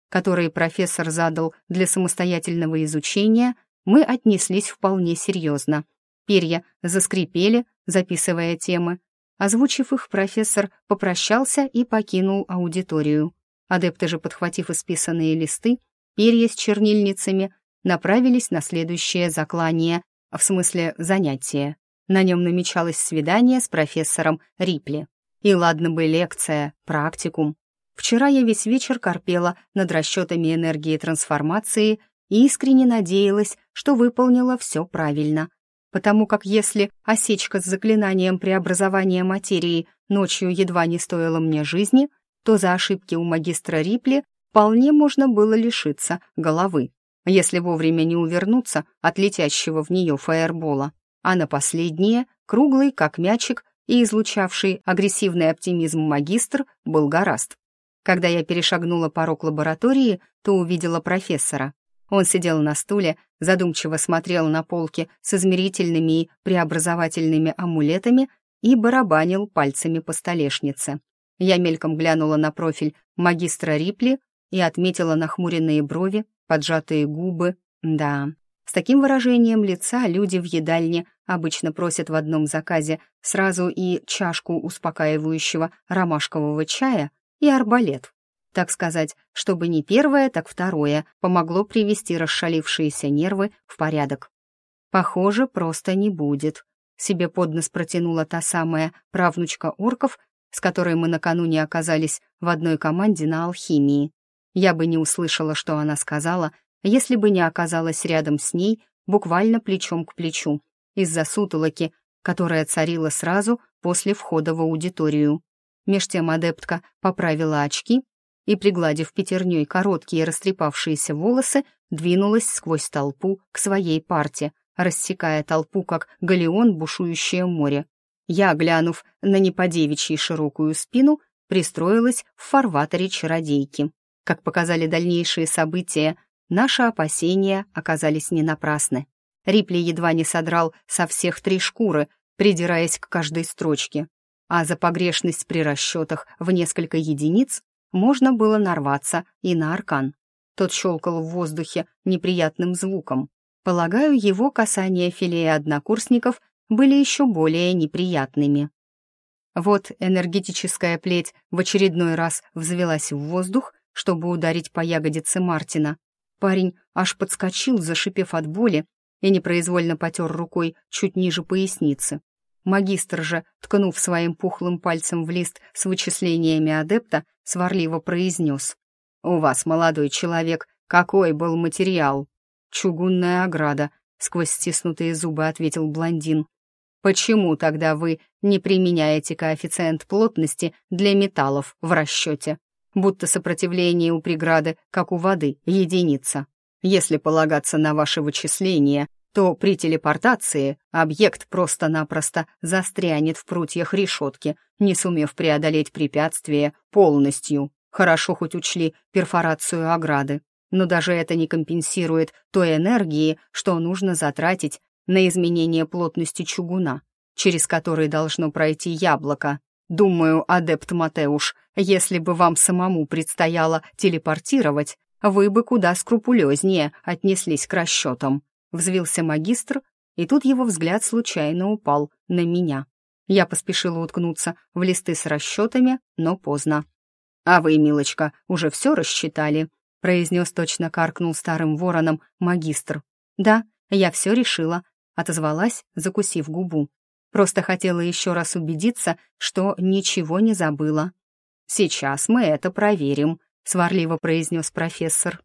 которые профессор задал для самостоятельного изучения, мы отнеслись вполне серьезно. Перья заскрипели, записывая темы. Озвучив их, профессор попрощался и покинул аудиторию. Адепты же, подхватив исписанные листы, перья с чернильницами, направились на следующее заклание, в смысле занятие. На нем намечалось свидание с профессором Рипли. И ладно бы лекция, практикум. Вчера я весь вечер корпела над расчетами энергии трансформации и искренне надеялась, что выполнила все правильно. Потому как если осечка с заклинанием преобразования материи ночью едва не стоила мне жизни, то за ошибки у магистра Рипли вполне можно было лишиться головы, если вовремя не увернуться от летящего в нее фаербола. А на последнее, круглый, как мячик, и излучавший агрессивный оптимизм магистр был горазд. Когда я перешагнула порог лаборатории, то увидела профессора. Он сидел на стуле, задумчиво смотрел на полки с измерительными и преобразовательными амулетами и барабанил пальцами по столешнице. Я мельком глянула на профиль магистра Рипли и отметила нахмуренные брови, поджатые губы. Да, с таким выражением лица люди в едальне обычно просят в одном заказе сразу и чашку успокаивающего ромашкового чая, и арбалет. Так сказать, чтобы не первое, так второе помогло привести расшалившиеся нервы в порядок. Похоже, просто не будет. Себе под нос протянула та самая правнучка орков, с которой мы накануне оказались в одной команде на алхимии. Я бы не услышала, что она сказала, если бы не оказалась рядом с ней, буквально плечом к плечу, из-за сутолоки, которая царила сразу после входа в аудиторию. Меж тем адептка поправила очки и, пригладив пятерней короткие растрепавшиеся волосы, двинулась сквозь толпу к своей парте, рассекая толпу, как галеон, бушующее море. Я, глянув на неподевичьей широкую спину, пристроилась в фарватере чародейки. Как показали дальнейшие события, наши опасения оказались не напрасны. Рипли едва не содрал со всех 3 шкуры, придираясь к каждой строчке. А за погрешность при расчетах в несколько единиц можно было нарваться и на аркан. Тот щелкал в воздухе неприятным звуком. Полагаю, его касания филея однокурсников были еще более неприятными. Вот энергетическая плеть в очередной раз взвелась в воздух, чтобы ударить по ягодице Мартина. Парень аж подскочил, зашипев от боли, и непроизвольно потер рукой чуть ниже поясницы. Магистр же, ткнув своим пухлым пальцем в лист с вычислениями адепта, сварливо произнес: «У вас, молодой человек, какой был материал?» «Чугунная ограда», — сквозь стиснутые зубы ответил блондин. «Почему тогда вы не применяете коэффициент плотности для металлов в расчете? Будто сопротивление у преграды, как у воды, единица. Если полагаться на ваши вычисления, то при телепортации объект просто-напросто застрянет в прутьях решетки, не сумев преодолеть препятствие полностью. Хорошо хоть учли перфорацию ограды, но даже это не компенсирует той энергии, что нужно затратить на изменение плотности чугуна, через который должно пройти яблоко. Думаю, адепт Матеуш, если бы вам самому предстояло телепортировать, вы бы куда скрупулезнее отнеслись к расчетам». Взвился магистр, и тут его взгляд случайно упал на меня. Я поспешила уткнуться в листы с расчетами, но поздно. «А вы, милочка, уже все рассчитали?» произнес, точно каркнул старым вороном магистр. «Да, я все решила», отозвалась, закусив губу. «Просто хотела еще раз убедиться, что ничего не забыла». «Сейчас мы это проверим», сварливо произнес профессор.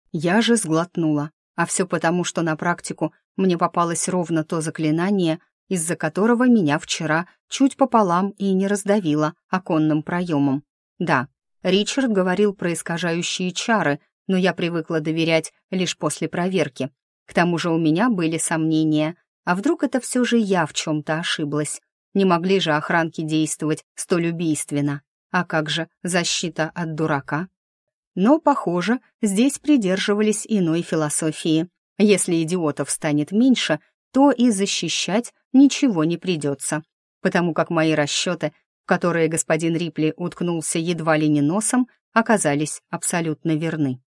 Я же сглотнула. А все потому, что на практику мне попалось ровно то заклинание, из-за которого меня вчера чуть пополам и не раздавило оконным проемом. Да, Ричард говорил про искажающие чары, но я привыкла доверять лишь после проверки. К тому же у меня были сомнения, а вдруг это все же я в чем-то ошиблась? Не могли же охранки действовать столь убийственно. А как же защита от дурака? Но, похоже, здесь придерживались иной философии. Если идиотов станет меньше, то и защищать ничего не придется, потому как мои расчеты, в которые господин Рипли уткнулся едва ли не носом, оказались абсолютно верны.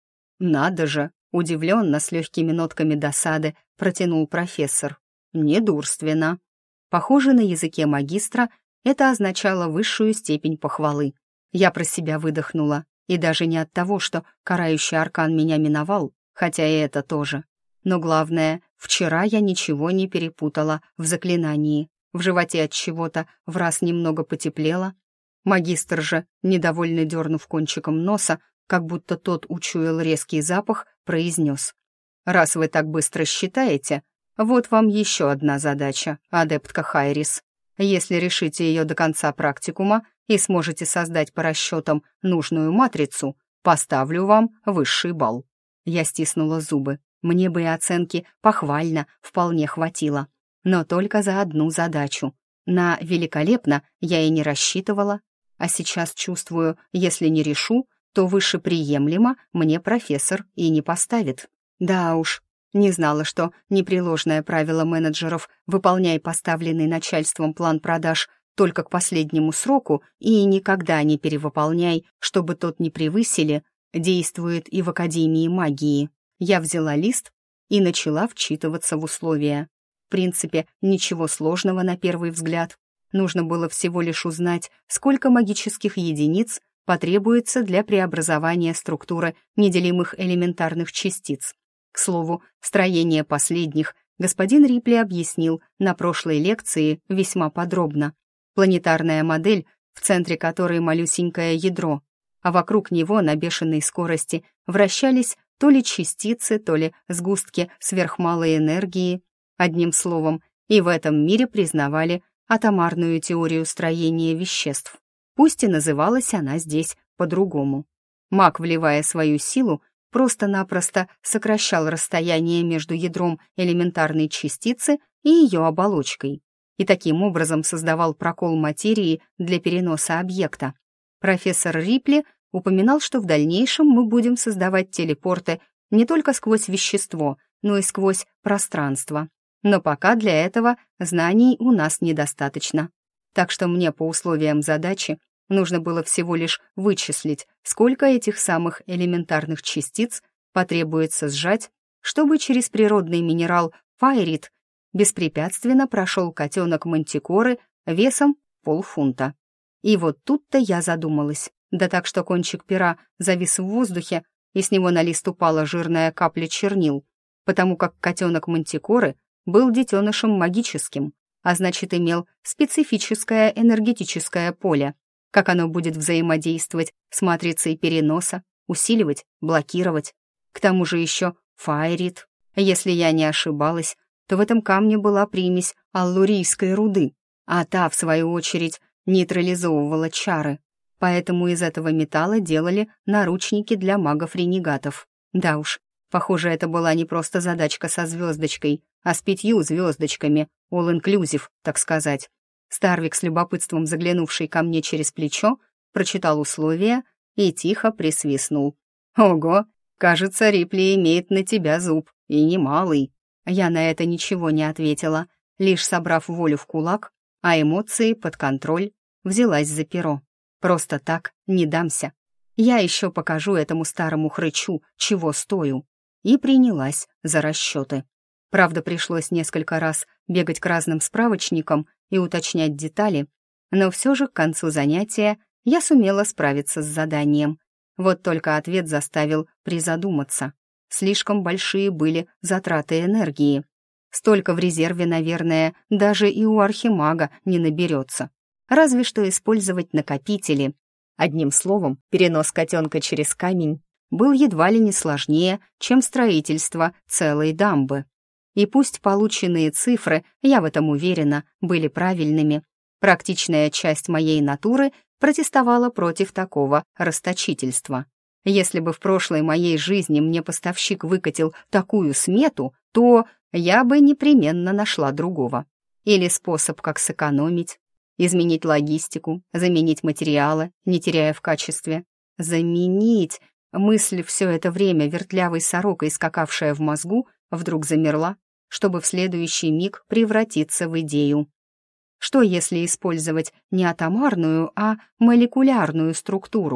«Надо же!» — удивленно, с легкими нотками досады, протянул профессор. «Недурственно». Похоже, на языке магистра это означало высшую степень похвалы. Я про себя выдохнула, и даже не от того, что карающий аркан меня миновал, хотя и это тоже. Но главное, вчера я ничего не перепутала в заклинании. В животе от чего-то враз немного потеплело. Магистр же, недовольно дернув кончиком носа, как будто тот учуял резкий запах, произнес: «Раз вы так быстро считаете, вот вам еще одна задача, адептка Хайрис. Если решите ее до конца практикума и сможете создать по расчетам нужную матрицу, поставлю вам высший балл». Я стиснула зубы. Мне бы и оценки «похвально» вполне хватило. Но только за одну задачу. На «великолепно» я и не рассчитывала. А сейчас чувствую, если не решу, то выше приемлемо мне профессор и не поставит. Да уж, не знала, что непреложное правило менеджеров «выполняй поставленный начальством план продаж только к последнему сроку и никогда не перевыполняй, чтобы тот не превысили», действует и в Академии магии. Я взяла лист и начала вчитываться в условия. В принципе, ничего сложного на первый взгляд. Нужно было всего лишь узнать, сколько магических единиц потребуется для преобразования структуры неделимых элементарных частиц. К слову, строение последних господин Рипли объяснил на прошлой лекции весьма подробно. Планетарная модель, в центре которой малюсенькое ядро, а вокруг него на бешеной скорости вращались то ли частицы, то ли сгустки сверхмалой энергии. Одним словом, и в этом мире признавали атомарную теорию строения веществ. Пусть и называлась она здесь по-другому. Маг, вливая свою силу, просто-напросто сокращал расстояние между ядром элементарной частицы и ее оболочкой, и таким образом создавал прокол материи для переноса объекта. Профессор Рипли упоминал, что в дальнейшем мы будем создавать телепорты не только сквозь вещество, но и сквозь пространство. Но пока для этого знаний у нас недостаточно. Так что мне по условиям задачи нужно было всего лишь вычислить, сколько этих самых элементарных частиц потребуется сжать, чтобы через природный минерал фаерит беспрепятственно прошел котенок мантикоры весом полфунта. И вот тут-то я задумалась. Да так, что кончик пера завис в воздухе, и с него на лист упала жирная капля чернил, потому как котенок мантикоры был детенышем магическим, а значит, имел специфическое энергетическое поле. Как оно будет взаимодействовать с матрицей переноса, усиливать, блокировать. К тому же еще фаерит. Если я не ошибалась, то в этом камне была примесь аллурийской руды, а та, в свою очередь, нейтрализовывала чары. Поэтому из этого металла делали наручники для магов-ренегатов. Да уж, похоже, это была не просто задачка со звездочкой, а с 5 звездочками, all-inclusive, так сказать. Старвик, с любопытством заглянувший ко мне через плечо, прочитал условия и тихо присвистнул. «Ого, кажется, Рипли имеет на тебя зуб, и немалый». Я на это ничего не ответила, лишь собрав волю в кулак, а эмоции под контроль, взялась за перо. Просто так не дамся. Я еще покажу этому старому хрычу, чего стою. И принялась за расчеты. Правда, пришлось несколько раз бегать к разным справочникам и уточнять детали, но все же к концу занятия я сумела справиться с заданием. Вот только ответ заставил призадуматься. Слишком большие были затраты энергии. Столько в резерве, наверное, даже и у архимага не наберется. Разве что использовать накопители. Одним словом, перенос котенка через камень был едва ли не сложнее, чем строительство целой дамбы. И пусть полученные цифры, я в этом уверена, были правильными, практичная часть моей натуры протестовала против такого расточительства. Если бы в прошлой моей жизни мне поставщик выкатил такую смету, то я бы непременно нашла другого. Или способ, как сэкономить. Изменить логистику, заменить материалы, не теряя в качестве. Заменить. Мысль, все это время вертлявой сорокой, скакавшая в мозгу, вдруг замерла, чтобы в следующий миг превратиться в идею. Что если использовать не атомарную, а молекулярную структуру?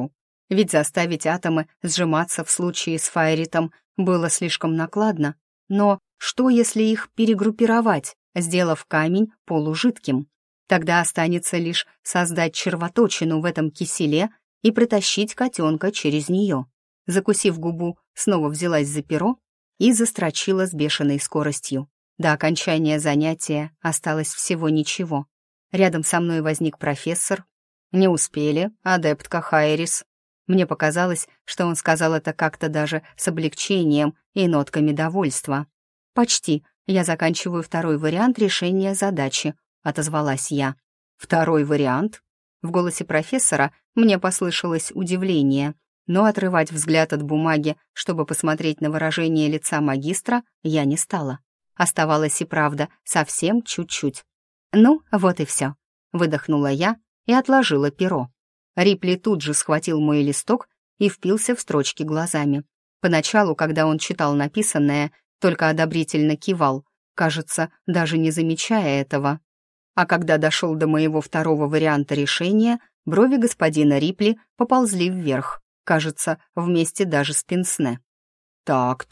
Ведь заставить атомы сжиматься в случае с фаеритом было слишком накладно. Но что, если их перегруппировать, сделав камень полужидким? Тогда останется лишь создать червоточину в этом киселе и притащить котенка через нее. Закусив губу, снова взялась за перо и застрочила с бешеной скоростью. До окончания занятия осталось всего ничего. Рядом со мной возник профессор. «Не успели, адептка Хайрис». Мне показалось, что он сказал это как-то даже с облегчением и нотками довольства. «Почти. Я заканчиваю второй вариант решения задачи», — отозвалась я. «Второй вариант?» В голосе профессора мне послышалось удивление, но отрывать взгляд от бумаги, чтобы посмотреть на выражение лица магистра, я не стала. Оставалось и правда совсем чуть-чуть. «Ну, вот и все», — выдохнула я и отложила перо. Рипли тут же схватил мой листок и впился в строчки глазами. Поначалу, когда он читал написанное, только одобрительно кивал, кажется, даже не замечая этого. А когда дошел до моего второго варианта решения, брови господина Рипли поползли вверх, кажется, вместе даже с пенсне. «Так»,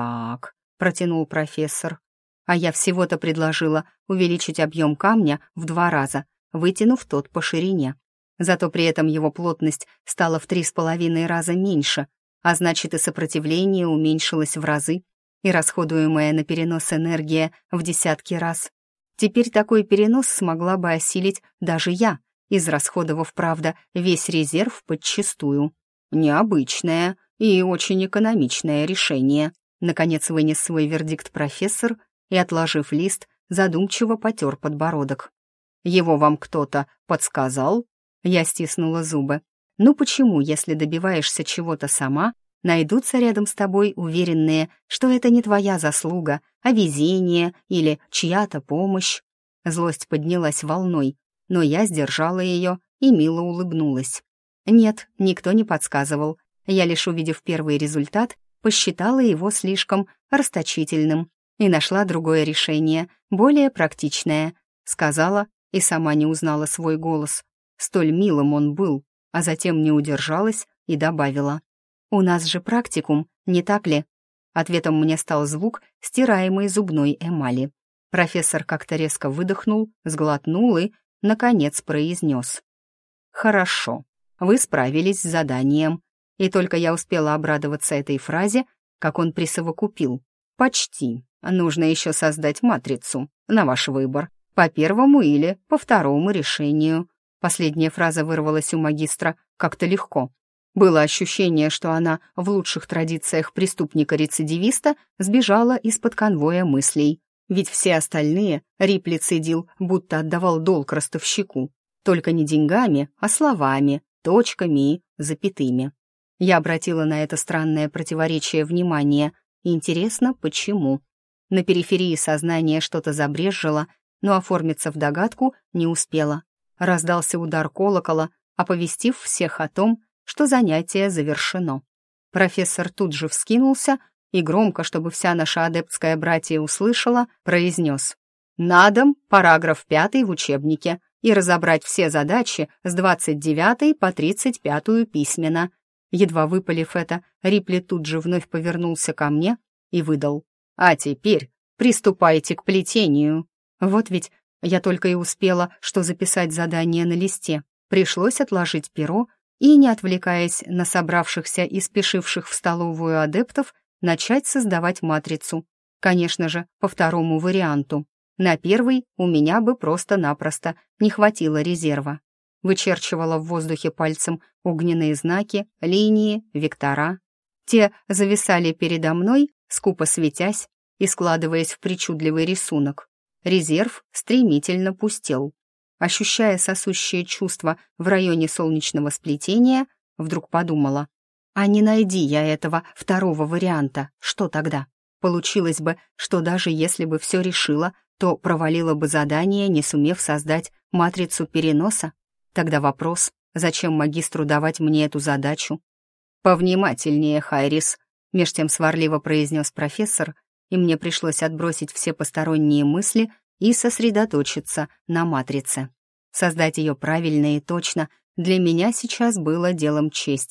— протянул профессор. А я всего-то предложила увеличить объем камня в 2 раза, вытянув тот по ширине. Зато при этом его плотность стала в 3,5 раза меньше, а значит и сопротивление уменьшилось в разы, и расходуемая на перенос энергия в десятки раз. Теперь такой перенос смогла бы осилить даже я, израсходовав, правда, весь резерв подчистую. Необычное и очень экономичное решение. Наконец вынес свой вердикт профессор и, отложив лист, задумчиво потер подбородок. «Его вам кто-то подсказал?» Я стиснула зубы. «Ну почему, если добиваешься чего-то сама, найдутся рядом с тобой уверенные, что это не твоя заслуга, а везение или чья-то помощь?» Злость поднялась волной, но я сдержала ее и мило улыбнулась. Нет, никто не подсказывал. Я, лишь увидев первый результат, посчитала его слишком расточительным и нашла другое решение, более практичное. Сказала и сама не узнала свой голос. Столь милым он был, а затем не удержалась и добавила. «У нас же практикум, не так ли?» Ответом мне стал звук стираемой зубной эмали. Профессор как-то резко выдохнул, сглотнул и, наконец, произнес. «Хорошо, вы справились с заданием». И только я успела обрадоваться этой фразе, как он присовокупил. «Почти. Нужно еще создать матрицу. На ваш выбор. По первому или по второму решению». Последняя фраза вырвалась у магистра как-то легко. Было ощущение, что она в лучших традициях преступника-рецидивиста сбежала из-под конвоя мыслей. Ведь все остальные Рипли цедил, будто отдавал долг ростовщику. Только не деньгами, а словами, точками и запятыми. Я обратила на это странное противоречие внимание. Интересно, почему? На периферии сознания что-то забрезжило, но оформиться в догадку не успела. Раздался удар колокола, оповестив всех о том, что занятие завершено. Профессор тут же вскинулся и громко, чтобы вся наша адептская братья услышала, произнес: «На дом параграф 5 в учебнике и разобрать все задачи с 29 по 35 письменно». Едва выпалив это, Рипли тут же вновь повернулся ко мне и выдал: «А теперь приступайте к плетению». Вот ведь я только и успела, что записать задание на листе. Пришлось отложить перо и, не отвлекаясь на собравшихся и спешивших в столовую адептов, начать создавать матрицу. Конечно же, по второму варианту. На первый у меня бы просто-напросто не хватило резерва. Вычерчивала в воздухе пальцем огненные знаки, линии, вектора. Те зависали передо мной, скупо светясь и складываясь в причудливый рисунок. Резерв стремительно пустел. Ощущая сосущее чувство в районе солнечного сплетения, вдруг подумала: а не найди я этого второго варианта, что тогда? Получилось бы, что даже если бы все решила, то провалила бы задание, не сумев создать матрицу переноса. Тогда вопрос, зачем магистру давать мне эту задачу? «Повнимательнее, Хайрис», — меж тем сварливо произнес профессор, и мне пришлось отбросить все посторонние мысли и сосредоточиться на матрице. Создать ее правильно и точно для меня сейчас было делом чести.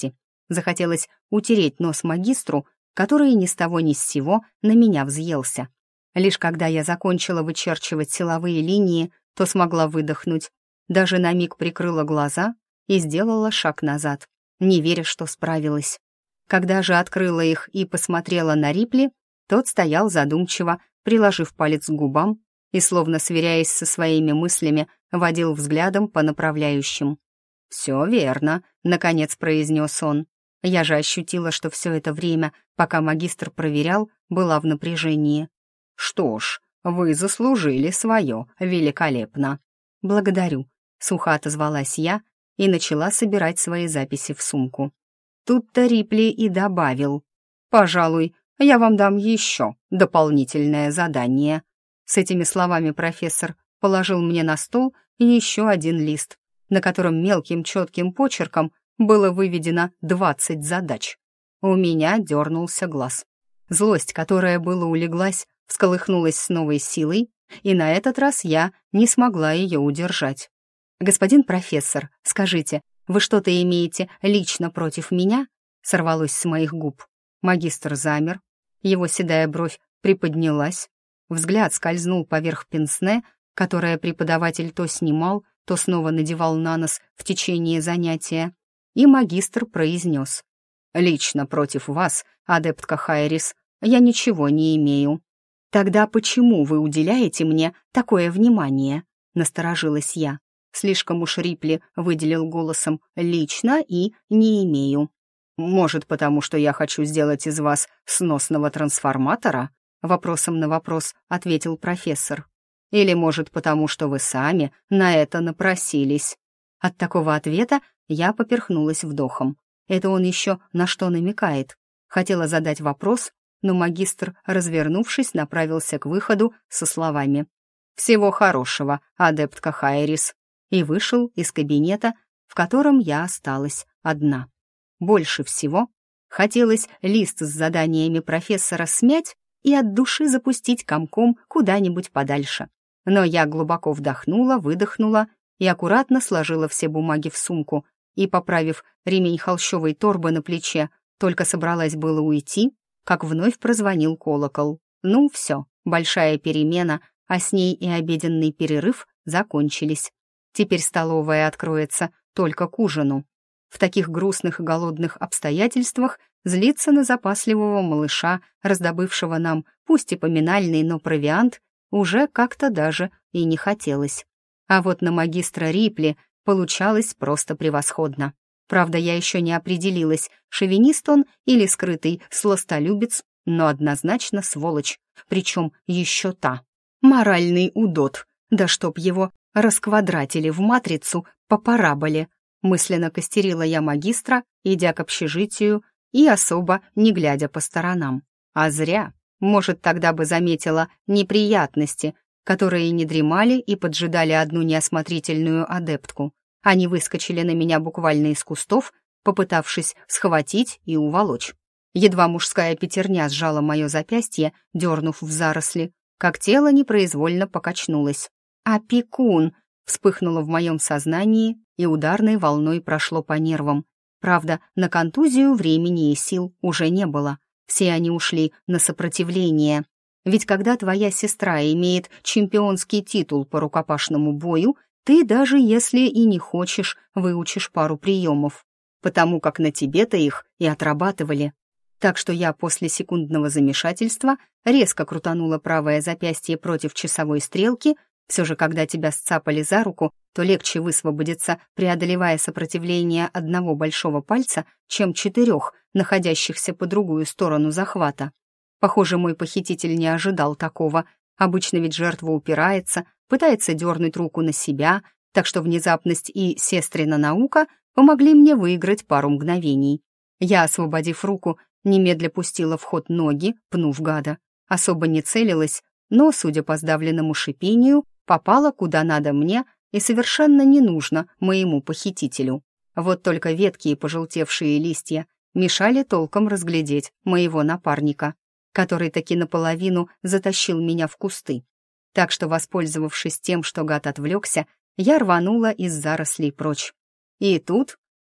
Захотелось утереть нос магистру, который ни с того ни с сего на меня взъелся. Лишь когда я закончила вычерчивать силовые линии, то смогла выдохнуть. Даже на миг прикрыла глаза и сделала шаг назад, не веря, что справилась. Когда же открыла их и посмотрела на Рипли, тот стоял задумчиво, приложив палец к губам и, словно сверяясь со своими мыслями, водил взглядом по направляющим. «Все верно», — наконец произнес он. Я же ощутила, что все это время, пока магистр проверял, была в напряжении. «Что ж, вы заслужили свое, великолепно». «Благодарю», — сухо отозвалась я и начала собирать свои записи в сумку. Тут-то Рипли и добавил: «Пожалуй, я вам дам еще дополнительное задание». С этими словами профессор положил мне на стол еще один лист, на котором мелким четким почерком было выведено 20 задач. У меня дернулся глаз. Злость, которая было улеглась, всколыхнулась с новой силой, и на этот раз я не смогла ее удержать. «Господин профессор, скажите, вы что-то имеете лично против меня?» Сорвалось с моих губ. Магистр замер, его седая бровь приподнялась, взгляд скользнул поверх пенсне, которое преподаватель то снимал, то снова надевал на нос в течение занятия, и магистр произнес: «Лично против вас, адептка Хайрис, я ничего не имею». «Тогда почему вы уделяете мне такое внимание?» — насторожилась я. Слишком уж Рипли выделил голосом «лично» и «не имею». «Может, потому что я хочу сделать из вас сносного трансформатора?» Вопросом на вопрос ответил профессор. «Или, может, потому что вы сами на это напросились?» От такого ответа я поперхнулась вдохом. Это он еще на что намекает? Хотела задать вопрос, но магистр, развернувшись, направился к выходу со словами: «Всего хорошего, адептка Хайрис», и вышел из кабинета, в котором я осталась одна. Больше всего хотелось лист с заданиями профессора смять и от души запустить комком куда-нибудь подальше. Но я глубоко вдохнула, выдохнула и аккуратно сложила все бумаги в сумку и, поправив ремень холщовой торбы на плече, только собралась было уйти, как вновь прозвонил колокол. Ну все, большая перемена, а с ней и обеденный перерыв закончились. Теперь столовая откроется только к ужину. В таких грустных и голодных обстоятельствах злиться на запасливого малыша, раздобывшего нам, пусть и поминальный, но провиант, уже как-то даже и не хотелось. А вот на магистра Рипли получалось просто превосходно. Правда, я еще не определилась, шовинист он или скрытый сластолюбец, но однозначно сволочь, причем еще та. Моральный удот, да чтоб его расквадратили в матрицу по параболе. Мысленно костерила я магистра, идя к общежитию и особо не глядя по сторонам. А зря. Может, тогда бы заметила неприятности, которые не дремали и поджидали одну неосмотрительную адептку. Они выскочили на меня буквально из кустов, попытавшись схватить и уволочь. Едва мужская пятерня сжала мое запястье, дернув в заросли, как тело непроизвольно покачнулось. «Опекун!» вспыхнуло в моем сознании и ударной волной прошло по нервам. Правда, на контузию времени и сил уже не было. Все они ушли на сопротивление. Ведь когда твоя сестра имеет чемпионский титул по рукопашному бою, ты даже если и не хочешь, выучишь пару приемов, потому как на тебе-то их и отрабатывали. Так что я после секундного замешательства резко крутанула правое запястье против часовой стрелки. Все же, когда тебя сцапали за руку, то легче высвободиться, преодолевая сопротивление одного большого пальца, чем 4, находящихся по другую сторону захвата. Похоже, мой похититель не ожидал такого. Обычно ведь жертва упирается, пытается дернуть руку на себя, так что внезапность и сестрина наука помогли мне выиграть пару мгновений. Я, освободив руку, немедля пустила в ход ноги, пнув гада. Особо не целилась, но, судя по сдавленному шипению, попала куда надо мне и совершенно не нужно моему похитителю. Вот только ветки и пожелтевшие листья мешали толком разглядеть моего напарника, который таки наполовину затащил меня в кусты. Так что, воспользовавшись тем, что гад отвлекся, я рванула из зарослей прочь. И тут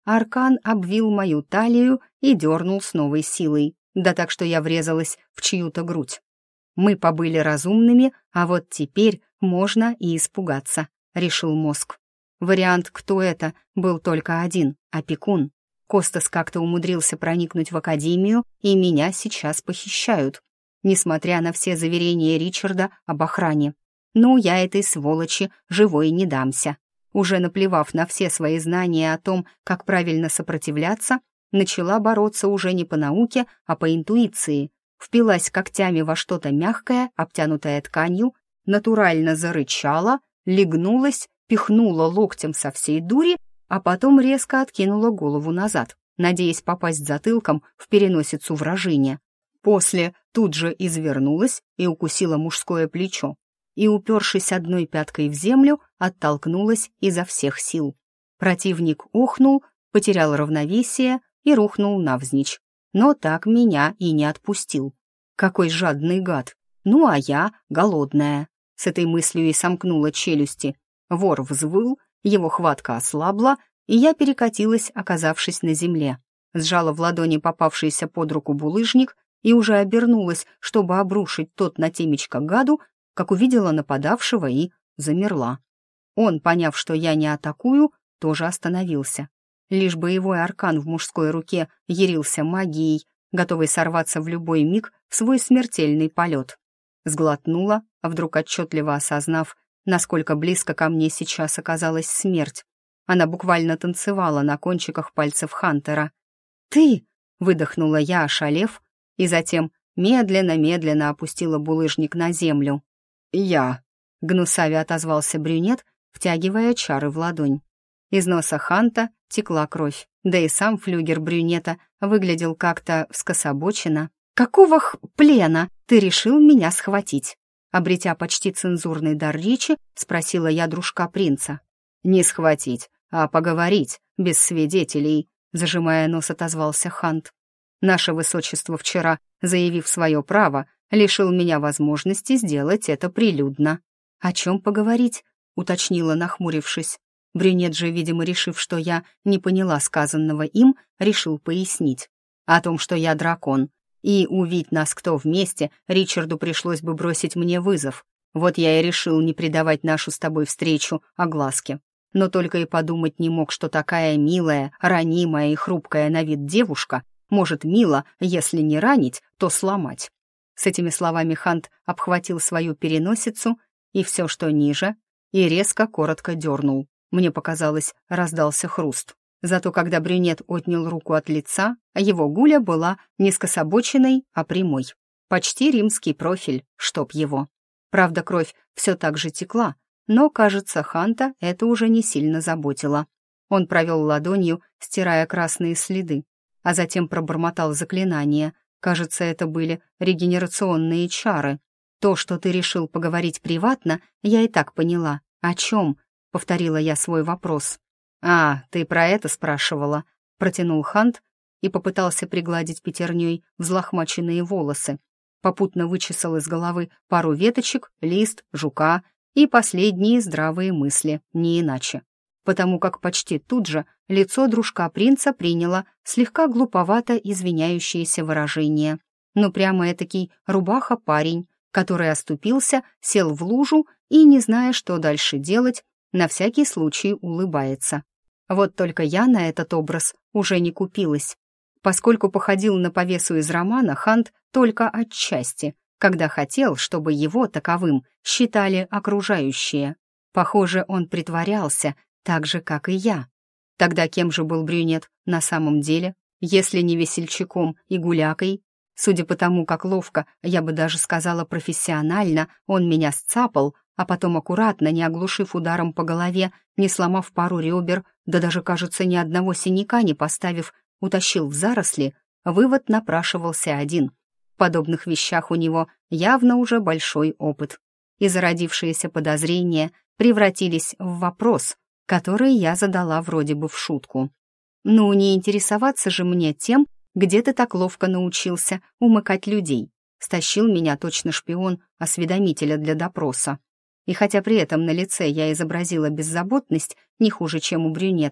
аркан обвил мою талию и дернул с новой силой, да так, что я врезалась в чью-то грудь. Мы побыли разумными, а вот теперь можно и испугаться, решил мозг. Вариант «кто это» был только один — опекун. Костас как-то умудрился проникнуть в академию, и меня сейчас похищают, несмотря на все заверения Ричарда об охране. Ну, я этой сволочи живой не дамся. Уже наплевав на все свои знания о том, как правильно сопротивляться, начала бороться уже не по науке, а по интуиции. Впилась когтями во что-то мягкое, обтянутое тканью, натурально зарычала, легнулась, пихнула локтем со всей дури, а потом резко откинула голову назад, надеясь попасть затылком в переносицу вражине. После тут же извернулась и укусила мужское плечо, и, упершись одной пяткой в землю, оттолкнулась изо всех сил. Противник охнул, потерял равновесие и рухнул навзничь, но так меня и не отпустил. Какой жадный гад! Ну а я голодная. С этой мыслью и сомкнула челюсти. Вор взвыл, его хватка ослабла, и я перекатилась, оказавшись на земле. Сжала в ладони попавшийся под руку булыжник и уже обернулась, чтобы обрушить тот на темечко гаду, как увидела нападавшего и замерла. Он, поняв, что я не атакую, тоже остановился. Лишь боевой аркан в мужской руке ярился магией, готовый сорваться в любой миг в свой смертельный полет. Сглотнула, вдруг отчетливо осознав, насколько близко ко мне сейчас оказалась смерть. Она буквально танцевала на кончиках пальцев Хантера. «Ты!» — выдохнула я, ошалев, и затем медленно-медленно опустила булыжник на землю. «Я!» — гнусаве отозвался брюнет, втягивая чары в ладонь. Из носа Ханта текла кровь, да и сам флюгер брюнета выглядел как-то скособоченно. «Какого плена ты решил меня схватить?» Обретя почти цензурный дар речи, спросила я дружка принца. «Не схватить, а поговорить, без свидетелей», зажимая нос, отозвался Хант. «Наше высочество вчера, заявив свое право, лишил меня возможности сделать это прилюдно». «О чем поговорить?» — уточнила, нахмурившись. Брюнет же, видимо, решив, что я не поняла сказанного им, решил пояснить. «О том, что я дракон, и увидеть нас кто вместе, Ричарду пришлось бы бросить мне вызов. Вот я и решил не придавать нашу с тобой встречу огласке. Но только и подумать не мог, что такая милая, ранимая и хрупкая на вид девушка может мило, если не ранить, то сломать». С этими словами Хант обхватил свою переносицу и все, что ниже, и резко, коротко дернул. Мне показалось, раздался хруст. Зато когда брюнет отнял руку от лица, его гуля была не скособоченной, а прямой. Почти римский профиль, чтоб его. Правда, кровь все так же текла, но, кажется, Ханта это уже не сильно заботило. Он провел ладонью, стирая красные следы, а затем пробормотал заклинание. Кажется, это были регенерационные чары. «То, что ты решил поговорить приватно, я и так поняла. О чем?» — повторила я свой вопрос. «А, ты про это спрашивала?» — протянул Хант и попытался пригладить пятерней взлохмаченные волосы. Попутно вычесал из головы пару веточек, лист, жука и последние здравые мысли, не иначе. Потому как почти тут же лицо дружка принца приняло слегка глуповато извиняющееся выражение. Ну, прямо этакий рубаха-парень, который оступился, сел в лужу и, не зная, что дальше делать, на всякий случай улыбается. Вот только я на этот образ уже не купилась, поскольку походил на повесу из романа Хант только отчасти, когда хотел, чтобы его таковым считали окружающие. Похоже, он притворялся, так же, как и я. Тогда кем же был брюнет на самом деле, если не весельчаком и гулякой? Судя по тому, как ловко, я бы даже сказала профессионально, он меня сцапал, а потом аккуратно, не оглушив ударом по голове, не сломав пару ребер, да даже, кажется, ни одного синяка не поставив, утащил в заросли, вывод напрашивался один. В подобных вещах у него явно уже большой опыт. И зародившиеся подозрения превратились в вопрос, который я задала вроде бы в шутку. «Ну, не интересоваться же мне тем, где ты так ловко научился умыкать людей?» Стащил меня точно шпион-осведомителя для допроса. И хотя при этом на лице я изобразила беззаботность не хуже, чем у брюнета,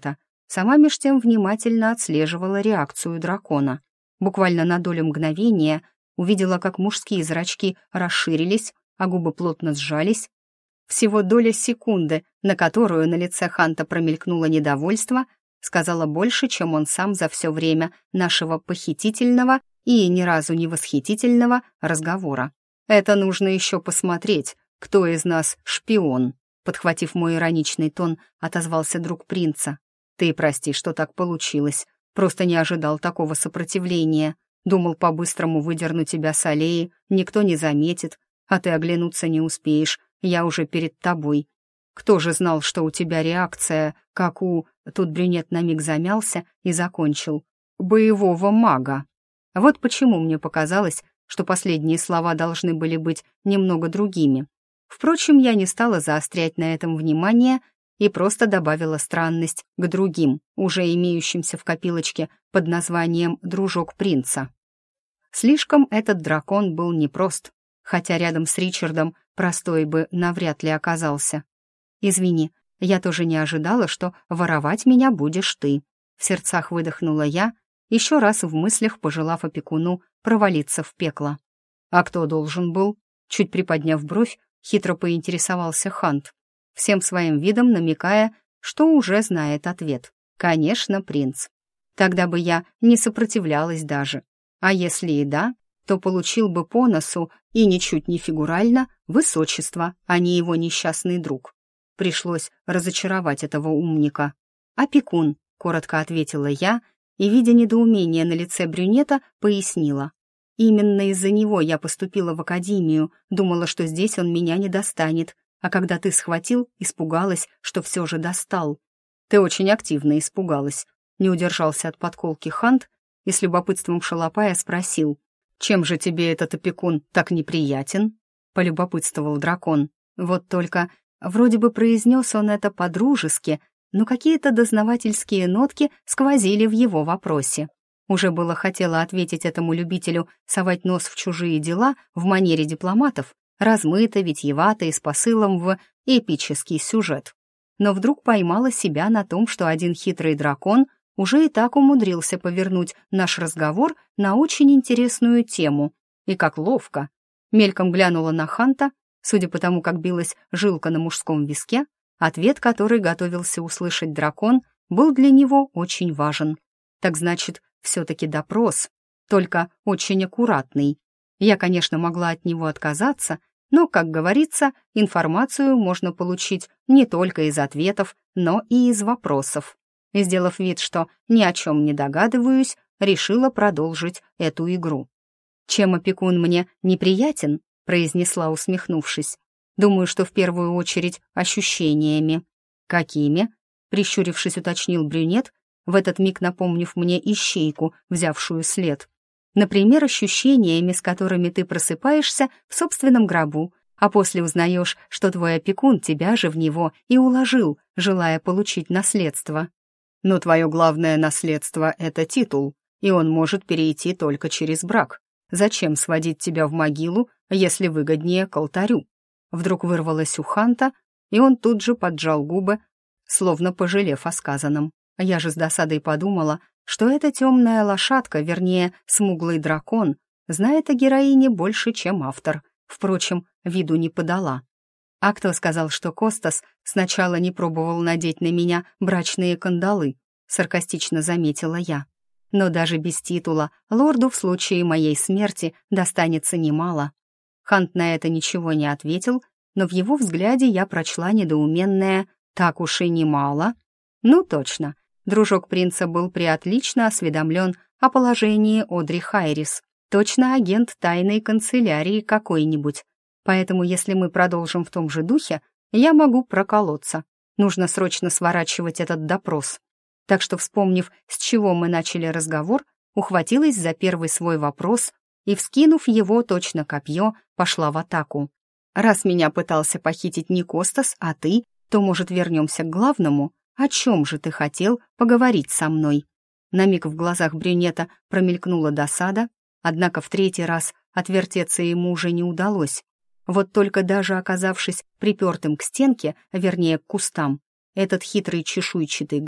сама меж тем внимательно отслеживала реакцию дракона. Буквально на долю мгновения увидела, как мужские зрачки расширились, а губы плотно сжались. Всего доля секунды, на которую на лице Ханта промелькнуло недовольство, сказала больше, чем он сам за все время нашего похитительного и ни разу не восхитительного разговора. «Это нужно еще посмотреть, кто из нас шпион», подхватив мой ироничный тон, отозвался друг принца. «Ты прости, что так получилось. Просто не ожидал такого сопротивления. Думал по-быстрому выдернуть тебя с аллеи, никто не заметит, а ты оглянуться не успеешь, я уже перед тобой. Кто же знал, что у тебя реакция, как у...» Тут брюнет на миг замялся и закончил. «Боевого мага». Вот почему мне показалось, что последние слова должны были быть немного другими. Впрочем, я не стала заострять на этом внимание и просто добавила странность к другим, уже имеющимся в копилочке под названием «Дружок принца». Слишком этот дракон был непрост, хотя рядом с Ричардом простой бы навряд ли оказался. «Извини, я тоже не ожидала, что воровать меня будешь ты», в сердцах выдохнула я, еще раз в мыслях пожелав опекуну провалиться в пекло. «А кто должен был?» Чуть приподняв бровь, хитро поинтересовался Хант, всем своим видом намекая, что уже знает ответ. «Конечно, принц. Тогда бы я не сопротивлялась даже. А если и да, то получил бы по носу и ничуть не фигурально высочество, а не его несчастный друг. Пришлось разочаровать этого умника. «Опекун», — коротко ответила я, и, видя недоумение на лице брюнета, пояснила. «Именно из-за него я поступила в академию, думала, что здесь он меня не достанет, а когда ты схватил, испугалась, что все же достал». «Ты очень активно испугалась», — не удержался от подколки Хант и с любопытством шалопая спросил. «Чем же тебе этот опекун так неприятен?» — полюбопытствовал дракон. Вот только вроде бы произнес он это по-дружески, но какие-то дознавательские нотки сквозили в его вопросе. Уже было хотела ответить этому любителю совать нос в чужие дела в манере дипломатов, размыто, витиевато и с посылом в эпический сюжет. Но вдруг поймала себя на том, что один хитрый дракон уже и так умудрился повернуть наш разговор на очень интересную тему. И как ловко. Мельком глянула на Ханта, судя по тому, как билась жилка на мужском виске, ответ, который готовился услышать дракон, был для него очень важен. Так значит, все-таки допрос, только очень аккуратный. Я, конечно, могла от него отказаться, но, как говорится, информацию можно получить не только из ответов, но и из вопросов. И, сделав вид, что ни о чем не догадываюсь, решила продолжить эту игру. «Чем опекун мне неприятен?» — произнесла, усмехнувшись. «Думаю, что в первую очередь ощущениями». «Какими?» — прищурившись, уточнил брюнет, в этот миг напомнив мне ищейку, взявшую след. «Например, ощущениями, с которыми ты просыпаешься в собственном гробу, а после узнаешь, что твой опекун тебя же в него и уложил, желая получить наследство». «Но твое главное наследство — это титул, и он может перейти только через брак. Зачем сводить тебя в могилу, если выгоднее к алтарю?» Вдруг вырвалось у Ханта, и он тут же поджал губы, словно пожалев о сказанном. Я же с досадой подумала, что эта темная лошадка, вернее, смуглый дракон, знает о героине больше, чем автор. Впрочем, виду не подала. «А кто сказал, что Костас сначала не пробовал надеть на меня брачные кандалы?» — саркастично заметила я. «Но даже без титула лорду в случае моей смерти достанется немало». Хант на это ничего не ответил, но в его взгляде я прочла недоуменное «так уж и немало». Ну точно, дружок принца был приотлично осведомлен о положении Одри Хайрис. Точно агент тайной канцелярии какой-нибудь. Поэтому, если мы продолжим в том же духе, я могу проколоться. Нужно срочно сворачивать этот допрос. Так что, вспомнив, с чего мы начали разговор, ухватилась за первый свой вопрос и, вскинув его точно копье, пошла в атаку. «Раз меня пытался похитить не Костас, а ты, то, может, вернемся к главному? О чем же ты хотел поговорить со мной?» На миг в глазах брюнета промелькнула досада, однако в третий раз отвертеться ему уже не удалось. Вот только даже оказавшись припертым к стенке, вернее, к кустам, этот хитрый чешуйчатый гад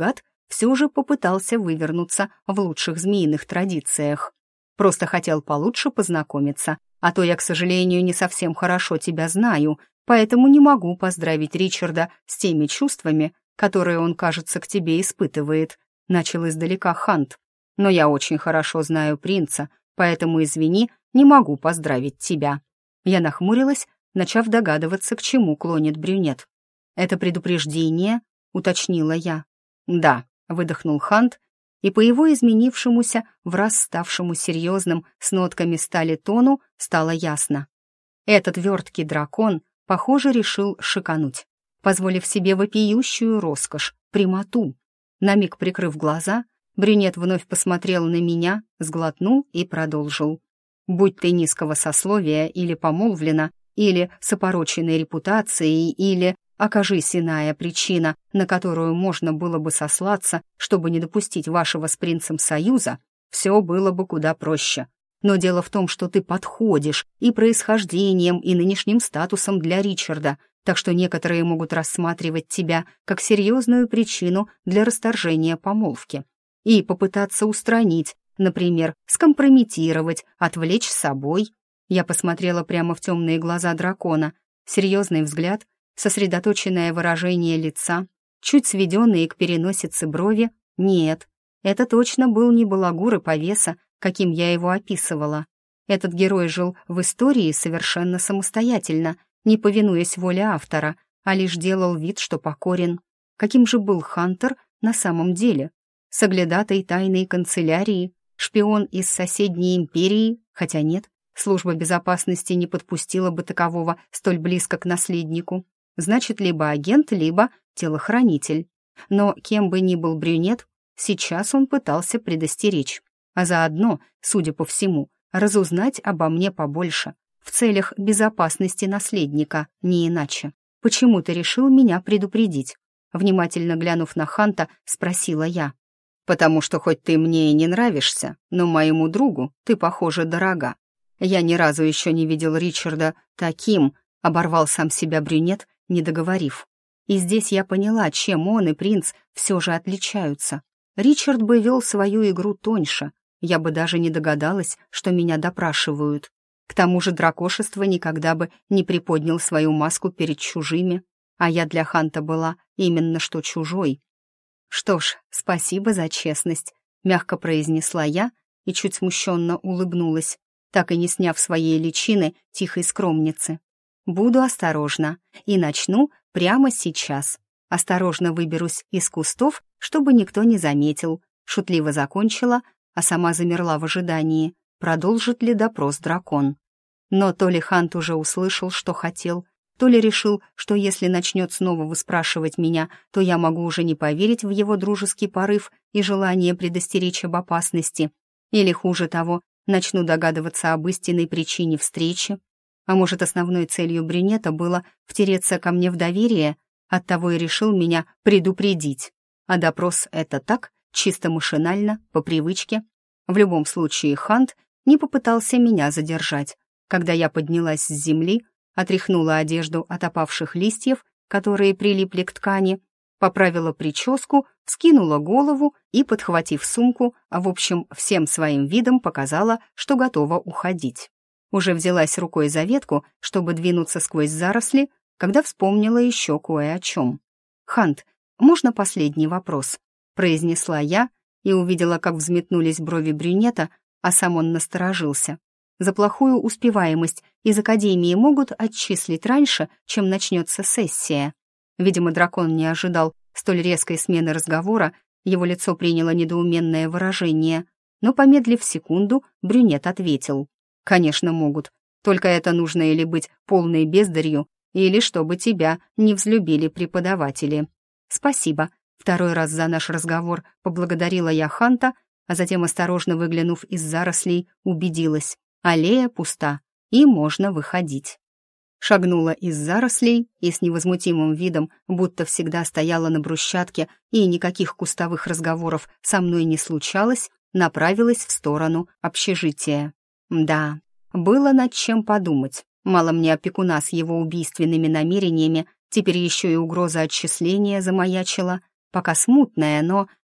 все же попытался вывернуться в лучших змеиных традициях. Просто хотел получше познакомиться, а то я, к сожалению, не совсем хорошо тебя знаю, поэтому не могу поздравить Ричарда с теми чувствами, которые он, кажется, к тебе испытывает», — начал издалека Хант. «Но я очень хорошо знаю принца, поэтому, извини, не могу поздравить тебя». Я нахмурилась, начав догадываться, к чему клонит брюнет. «Это предупреждение?» — уточнила я. «Да», — выдохнул Хант, и по его изменившемуся, враз ставшему серьезным с нотками стали тону стало ясно. Этот верткий дракон, похоже, решил шикануть, позволив себе вопиющую роскошь, прямоту. На миг прикрыв глаза, брюнет вновь посмотрел на меня, сглотнул и продолжил. «Будь ты низкого сословия или помолвлена, или с опороченной репутацией, или окажись иная причина, на которую можно было бы сослаться, чтобы не допустить вашего с принцем союза, все было бы куда проще. Но дело в том, что ты подходишь и происхождением, и нынешним статусом для Ричарда, так что некоторые могут рассматривать тебя как серьезную причину для расторжения помолвки и попытаться устранить, например, скомпрометировать, отвлечь с собой». Я посмотрела прямо в темные глаза дракона, серьезный взгляд, сосредоточенное выражение лица, чуть сведенные к переносице брови. Нет, это точно был не балагур и повеса, каким я его описывала. Этот герой жил в истории совершенно самостоятельно, не повинуясь воле автора, а лишь делал вид, что покорен. Каким же был Хантер на самом деле? Соглядатай тайной канцелярии, шпион из соседней империи, хотя нет, служба безопасности не подпустила бы такового столь близко к наследнику. Значит, либо агент, либо телохранитель. Но кем бы ни был брюнет, сейчас он пытался предостеречь, а заодно, судя по всему, разузнать обо мне побольше, в целях безопасности наследника, не иначе. «Почему ты решил меня предупредить?» Внимательно глянув на Ханта, спросила я. «Потому что хоть ты мне и не нравишься, но моему другу ты, похоже, дорога. Я ни разу еще не видел Ричарда таким», — оборвал сам себя брюнет, не договорив. И здесь я поняла, чем он и принц все же отличаются. Ричард бы вел свою игру тоньше, я бы даже не догадалась, что меня допрашивают. К тому же дракошество никогда бы не приподнял свою маску перед чужими, а я для Ханта была именно что чужой. «Что ж, спасибо за честность», — мягко произнесла я и чуть смущенно улыбнулась, так и не сняв своей личины тихой скромницы. «Буду осторожна и начну прямо сейчас. Осторожно выберусь из кустов, чтобы никто не заметил», — шутливо закончила, а сама замерла в ожидании, продолжит ли допрос дракон. Но то ли Хант уже услышал, что хотел, то ли решил, что если начнет снова выспрашивать меня, то я могу уже не поверить в его дружеский порыв и желание предостеречь об опасности, или, хуже того, начну догадываться об истинной причине встречи. А может, основной целью брюнета было втереться ко мне в доверие, оттого и решил меня предупредить. А допрос — это так, чисто машинально, по привычке. В любом случае, Хант не попытался меня задержать. Когда я поднялась с земли, отряхнула одежду от опавших листьев, которые прилипли к ткани, поправила прическу, вскинула голову и, подхватив сумку, в общем, всем своим видом показала, что готова уходить. Уже взялась рукой за ветку, чтобы двинуться сквозь заросли, когда вспомнила еще кое о чем. «Хант, можно последний вопрос?» — произнесла я и увидела, как взметнулись брови брюнета, а сам он насторожился. «За плохую успеваемость из академии могут отчислить раньше, чем начнется сессия». Видимо, дракон не ожидал столь резкой смены разговора, его лицо приняло недоуменное выражение, но, помедлив секунду, брюнет ответил. «Конечно, могут. Только это нужно или быть полной бездарью, или чтобы тебя не взлюбили преподаватели». «Спасибо». Второй раз за наш разговор поблагодарила я Ханта, а затем, осторожно выглянув из зарослей, убедилась. Аллея пуста, и можно выходить. Шагнула из зарослей и с невозмутимым видом, будто всегда стояла на брусчатке и никаких кустовых разговоров со мной не случалось, направилась в сторону общежития. Да, было над чем подумать. Мало мне опекуна с его убийственными намерениями, теперь еще и угроза отчисления замаячила. Пока смутная, но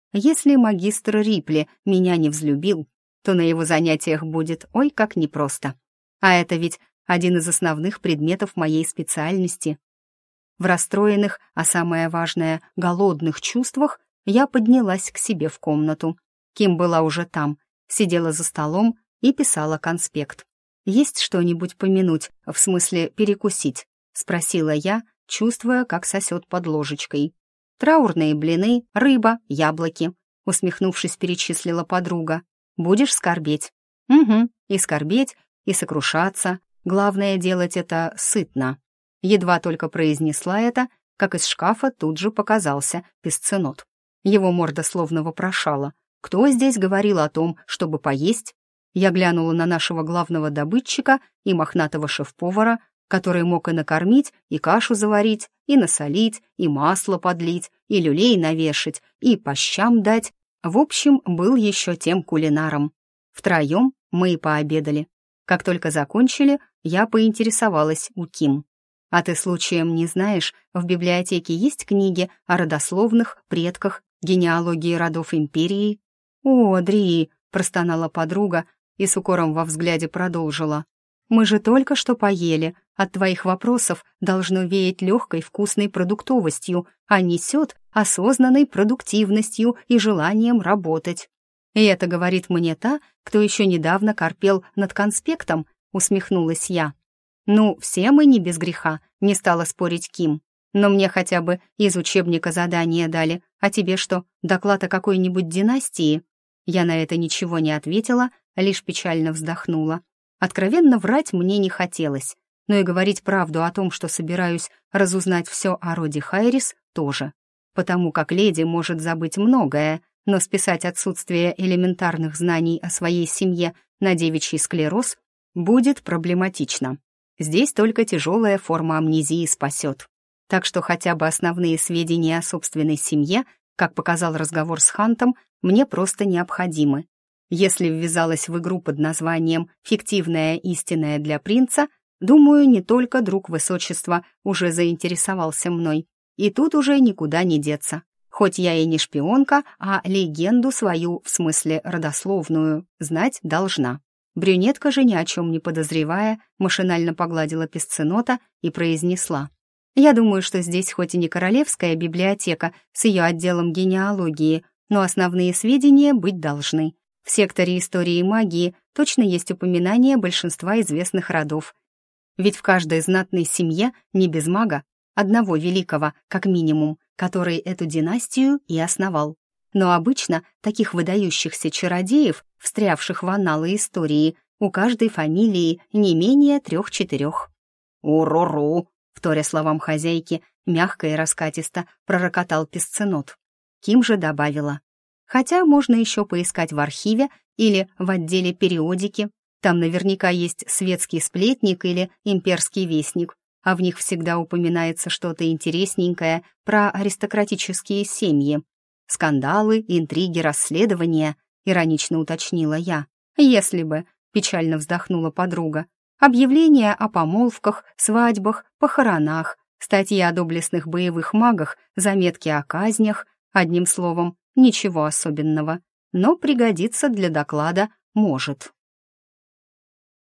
Если магистр Рипли меня не взлюбил, то на его занятиях будет ой как непросто. А это ведь один из основных предметов моей специальности. В расстроенных, а самое важное, голодных чувствах я поднялась к себе в комнату. Ким была уже там, сидела за столом и писала конспект. «Есть что-нибудь помянуть, в смысле перекусить?» — спросила я, чувствуя, как сосет под ложечкой. «Траурные блины, рыба, яблоки», — усмехнувшись, перечислила подруга. «Будешь скорбеть?» «Угу, и скорбеть, и сокрушаться. Главное делать это сытно». Едва только произнесла это, как из шкафа тут же показался песценот. Его морда словно вопрошала: «Кто здесь говорил о том, чтобы поесть?» Я глянула на нашего главного добытчика и мохнатого шеф-повара, который мог и накормить, и кашу заварить, и насолить, и масло подлить, и люлей навешать, и по щам дать. В общем, был еще тем кулинаром. Втроем мы и пообедали. Как только закончили, я поинтересовалась у Ким. «А ты случаем не знаешь, в библиотеке есть книги о родословных, предках, генеалогии родов империи?» «О, Дри!» — простонала подруга и с укором во взгляде продолжила. «Мы же только что поели. От твоих вопросов должно веять легкой вкусной продуктовостью, а несет осознанной продуктивностью и желанием работать». «И это говорит мне та, кто еще недавно корпел над конспектом», — усмехнулась я. «Ну, все мы не без греха», — не стала спорить Ким. «Но мне хотя бы из учебника задание дали. А тебе что, доклад о какой-нибудь династии?» Я на это ничего не ответила, лишь печально вздохнула. Откровенно врать мне не хотелось, но и говорить правду о том, что собираюсь разузнать все о роде Хайрис, тоже. Потому как леди может забыть многое, но списать отсутствие элементарных знаний о своей семье на девичий склероз будет проблематично. Здесь только тяжелая форма амнезии спасет. Так что хотя бы основные сведения о собственной семье, как показал разговор с Хантом, мне просто необходимы. Если ввязалась в игру под названием «Фиктивная истинная для принца», думаю, не только друг высочества уже заинтересовался мной. И тут уже никуда не деться. Хоть я и не шпионка, а легенду свою, в смысле родословную, знать должна. Брюнетка же, ни о чем не подозревая, машинально погладила песценота и произнесла: «Я думаю, что здесь хоть и не королевская библиотека с ее отделом генеалогии, но основные сведения быть должны. В секторе истории магии точно есть упоминание большинства известных родов. Ведь в каждой знатной семье не без мага, одного великого, как минимум, который эту династию и основал. Но обычно таких выдающихся чародеев, встрявших в анналы истории, у каждой фамилии не менее 3-4. «Уруру!» — вторя словам хозяйки, мягко и раскатисто пророкотал песценот. Ким же добавила: «Хотя можно еще поискать в архиве или в отделе периодики. Там наверняка есть светский сплетник или имперский вестник, а в них всегда упоминается что-то интересненькое про аристократические семьи. Скандалы, интриги, расследования», — иронично уточнила я. «Если бы», — печально вздохнула подруга, «объявления о помолвках, свадьбах, похоронах, статьи о доблестных боевых магах, заметки о казнях, одним словом, ничего особенного, но пригодится для доклада может».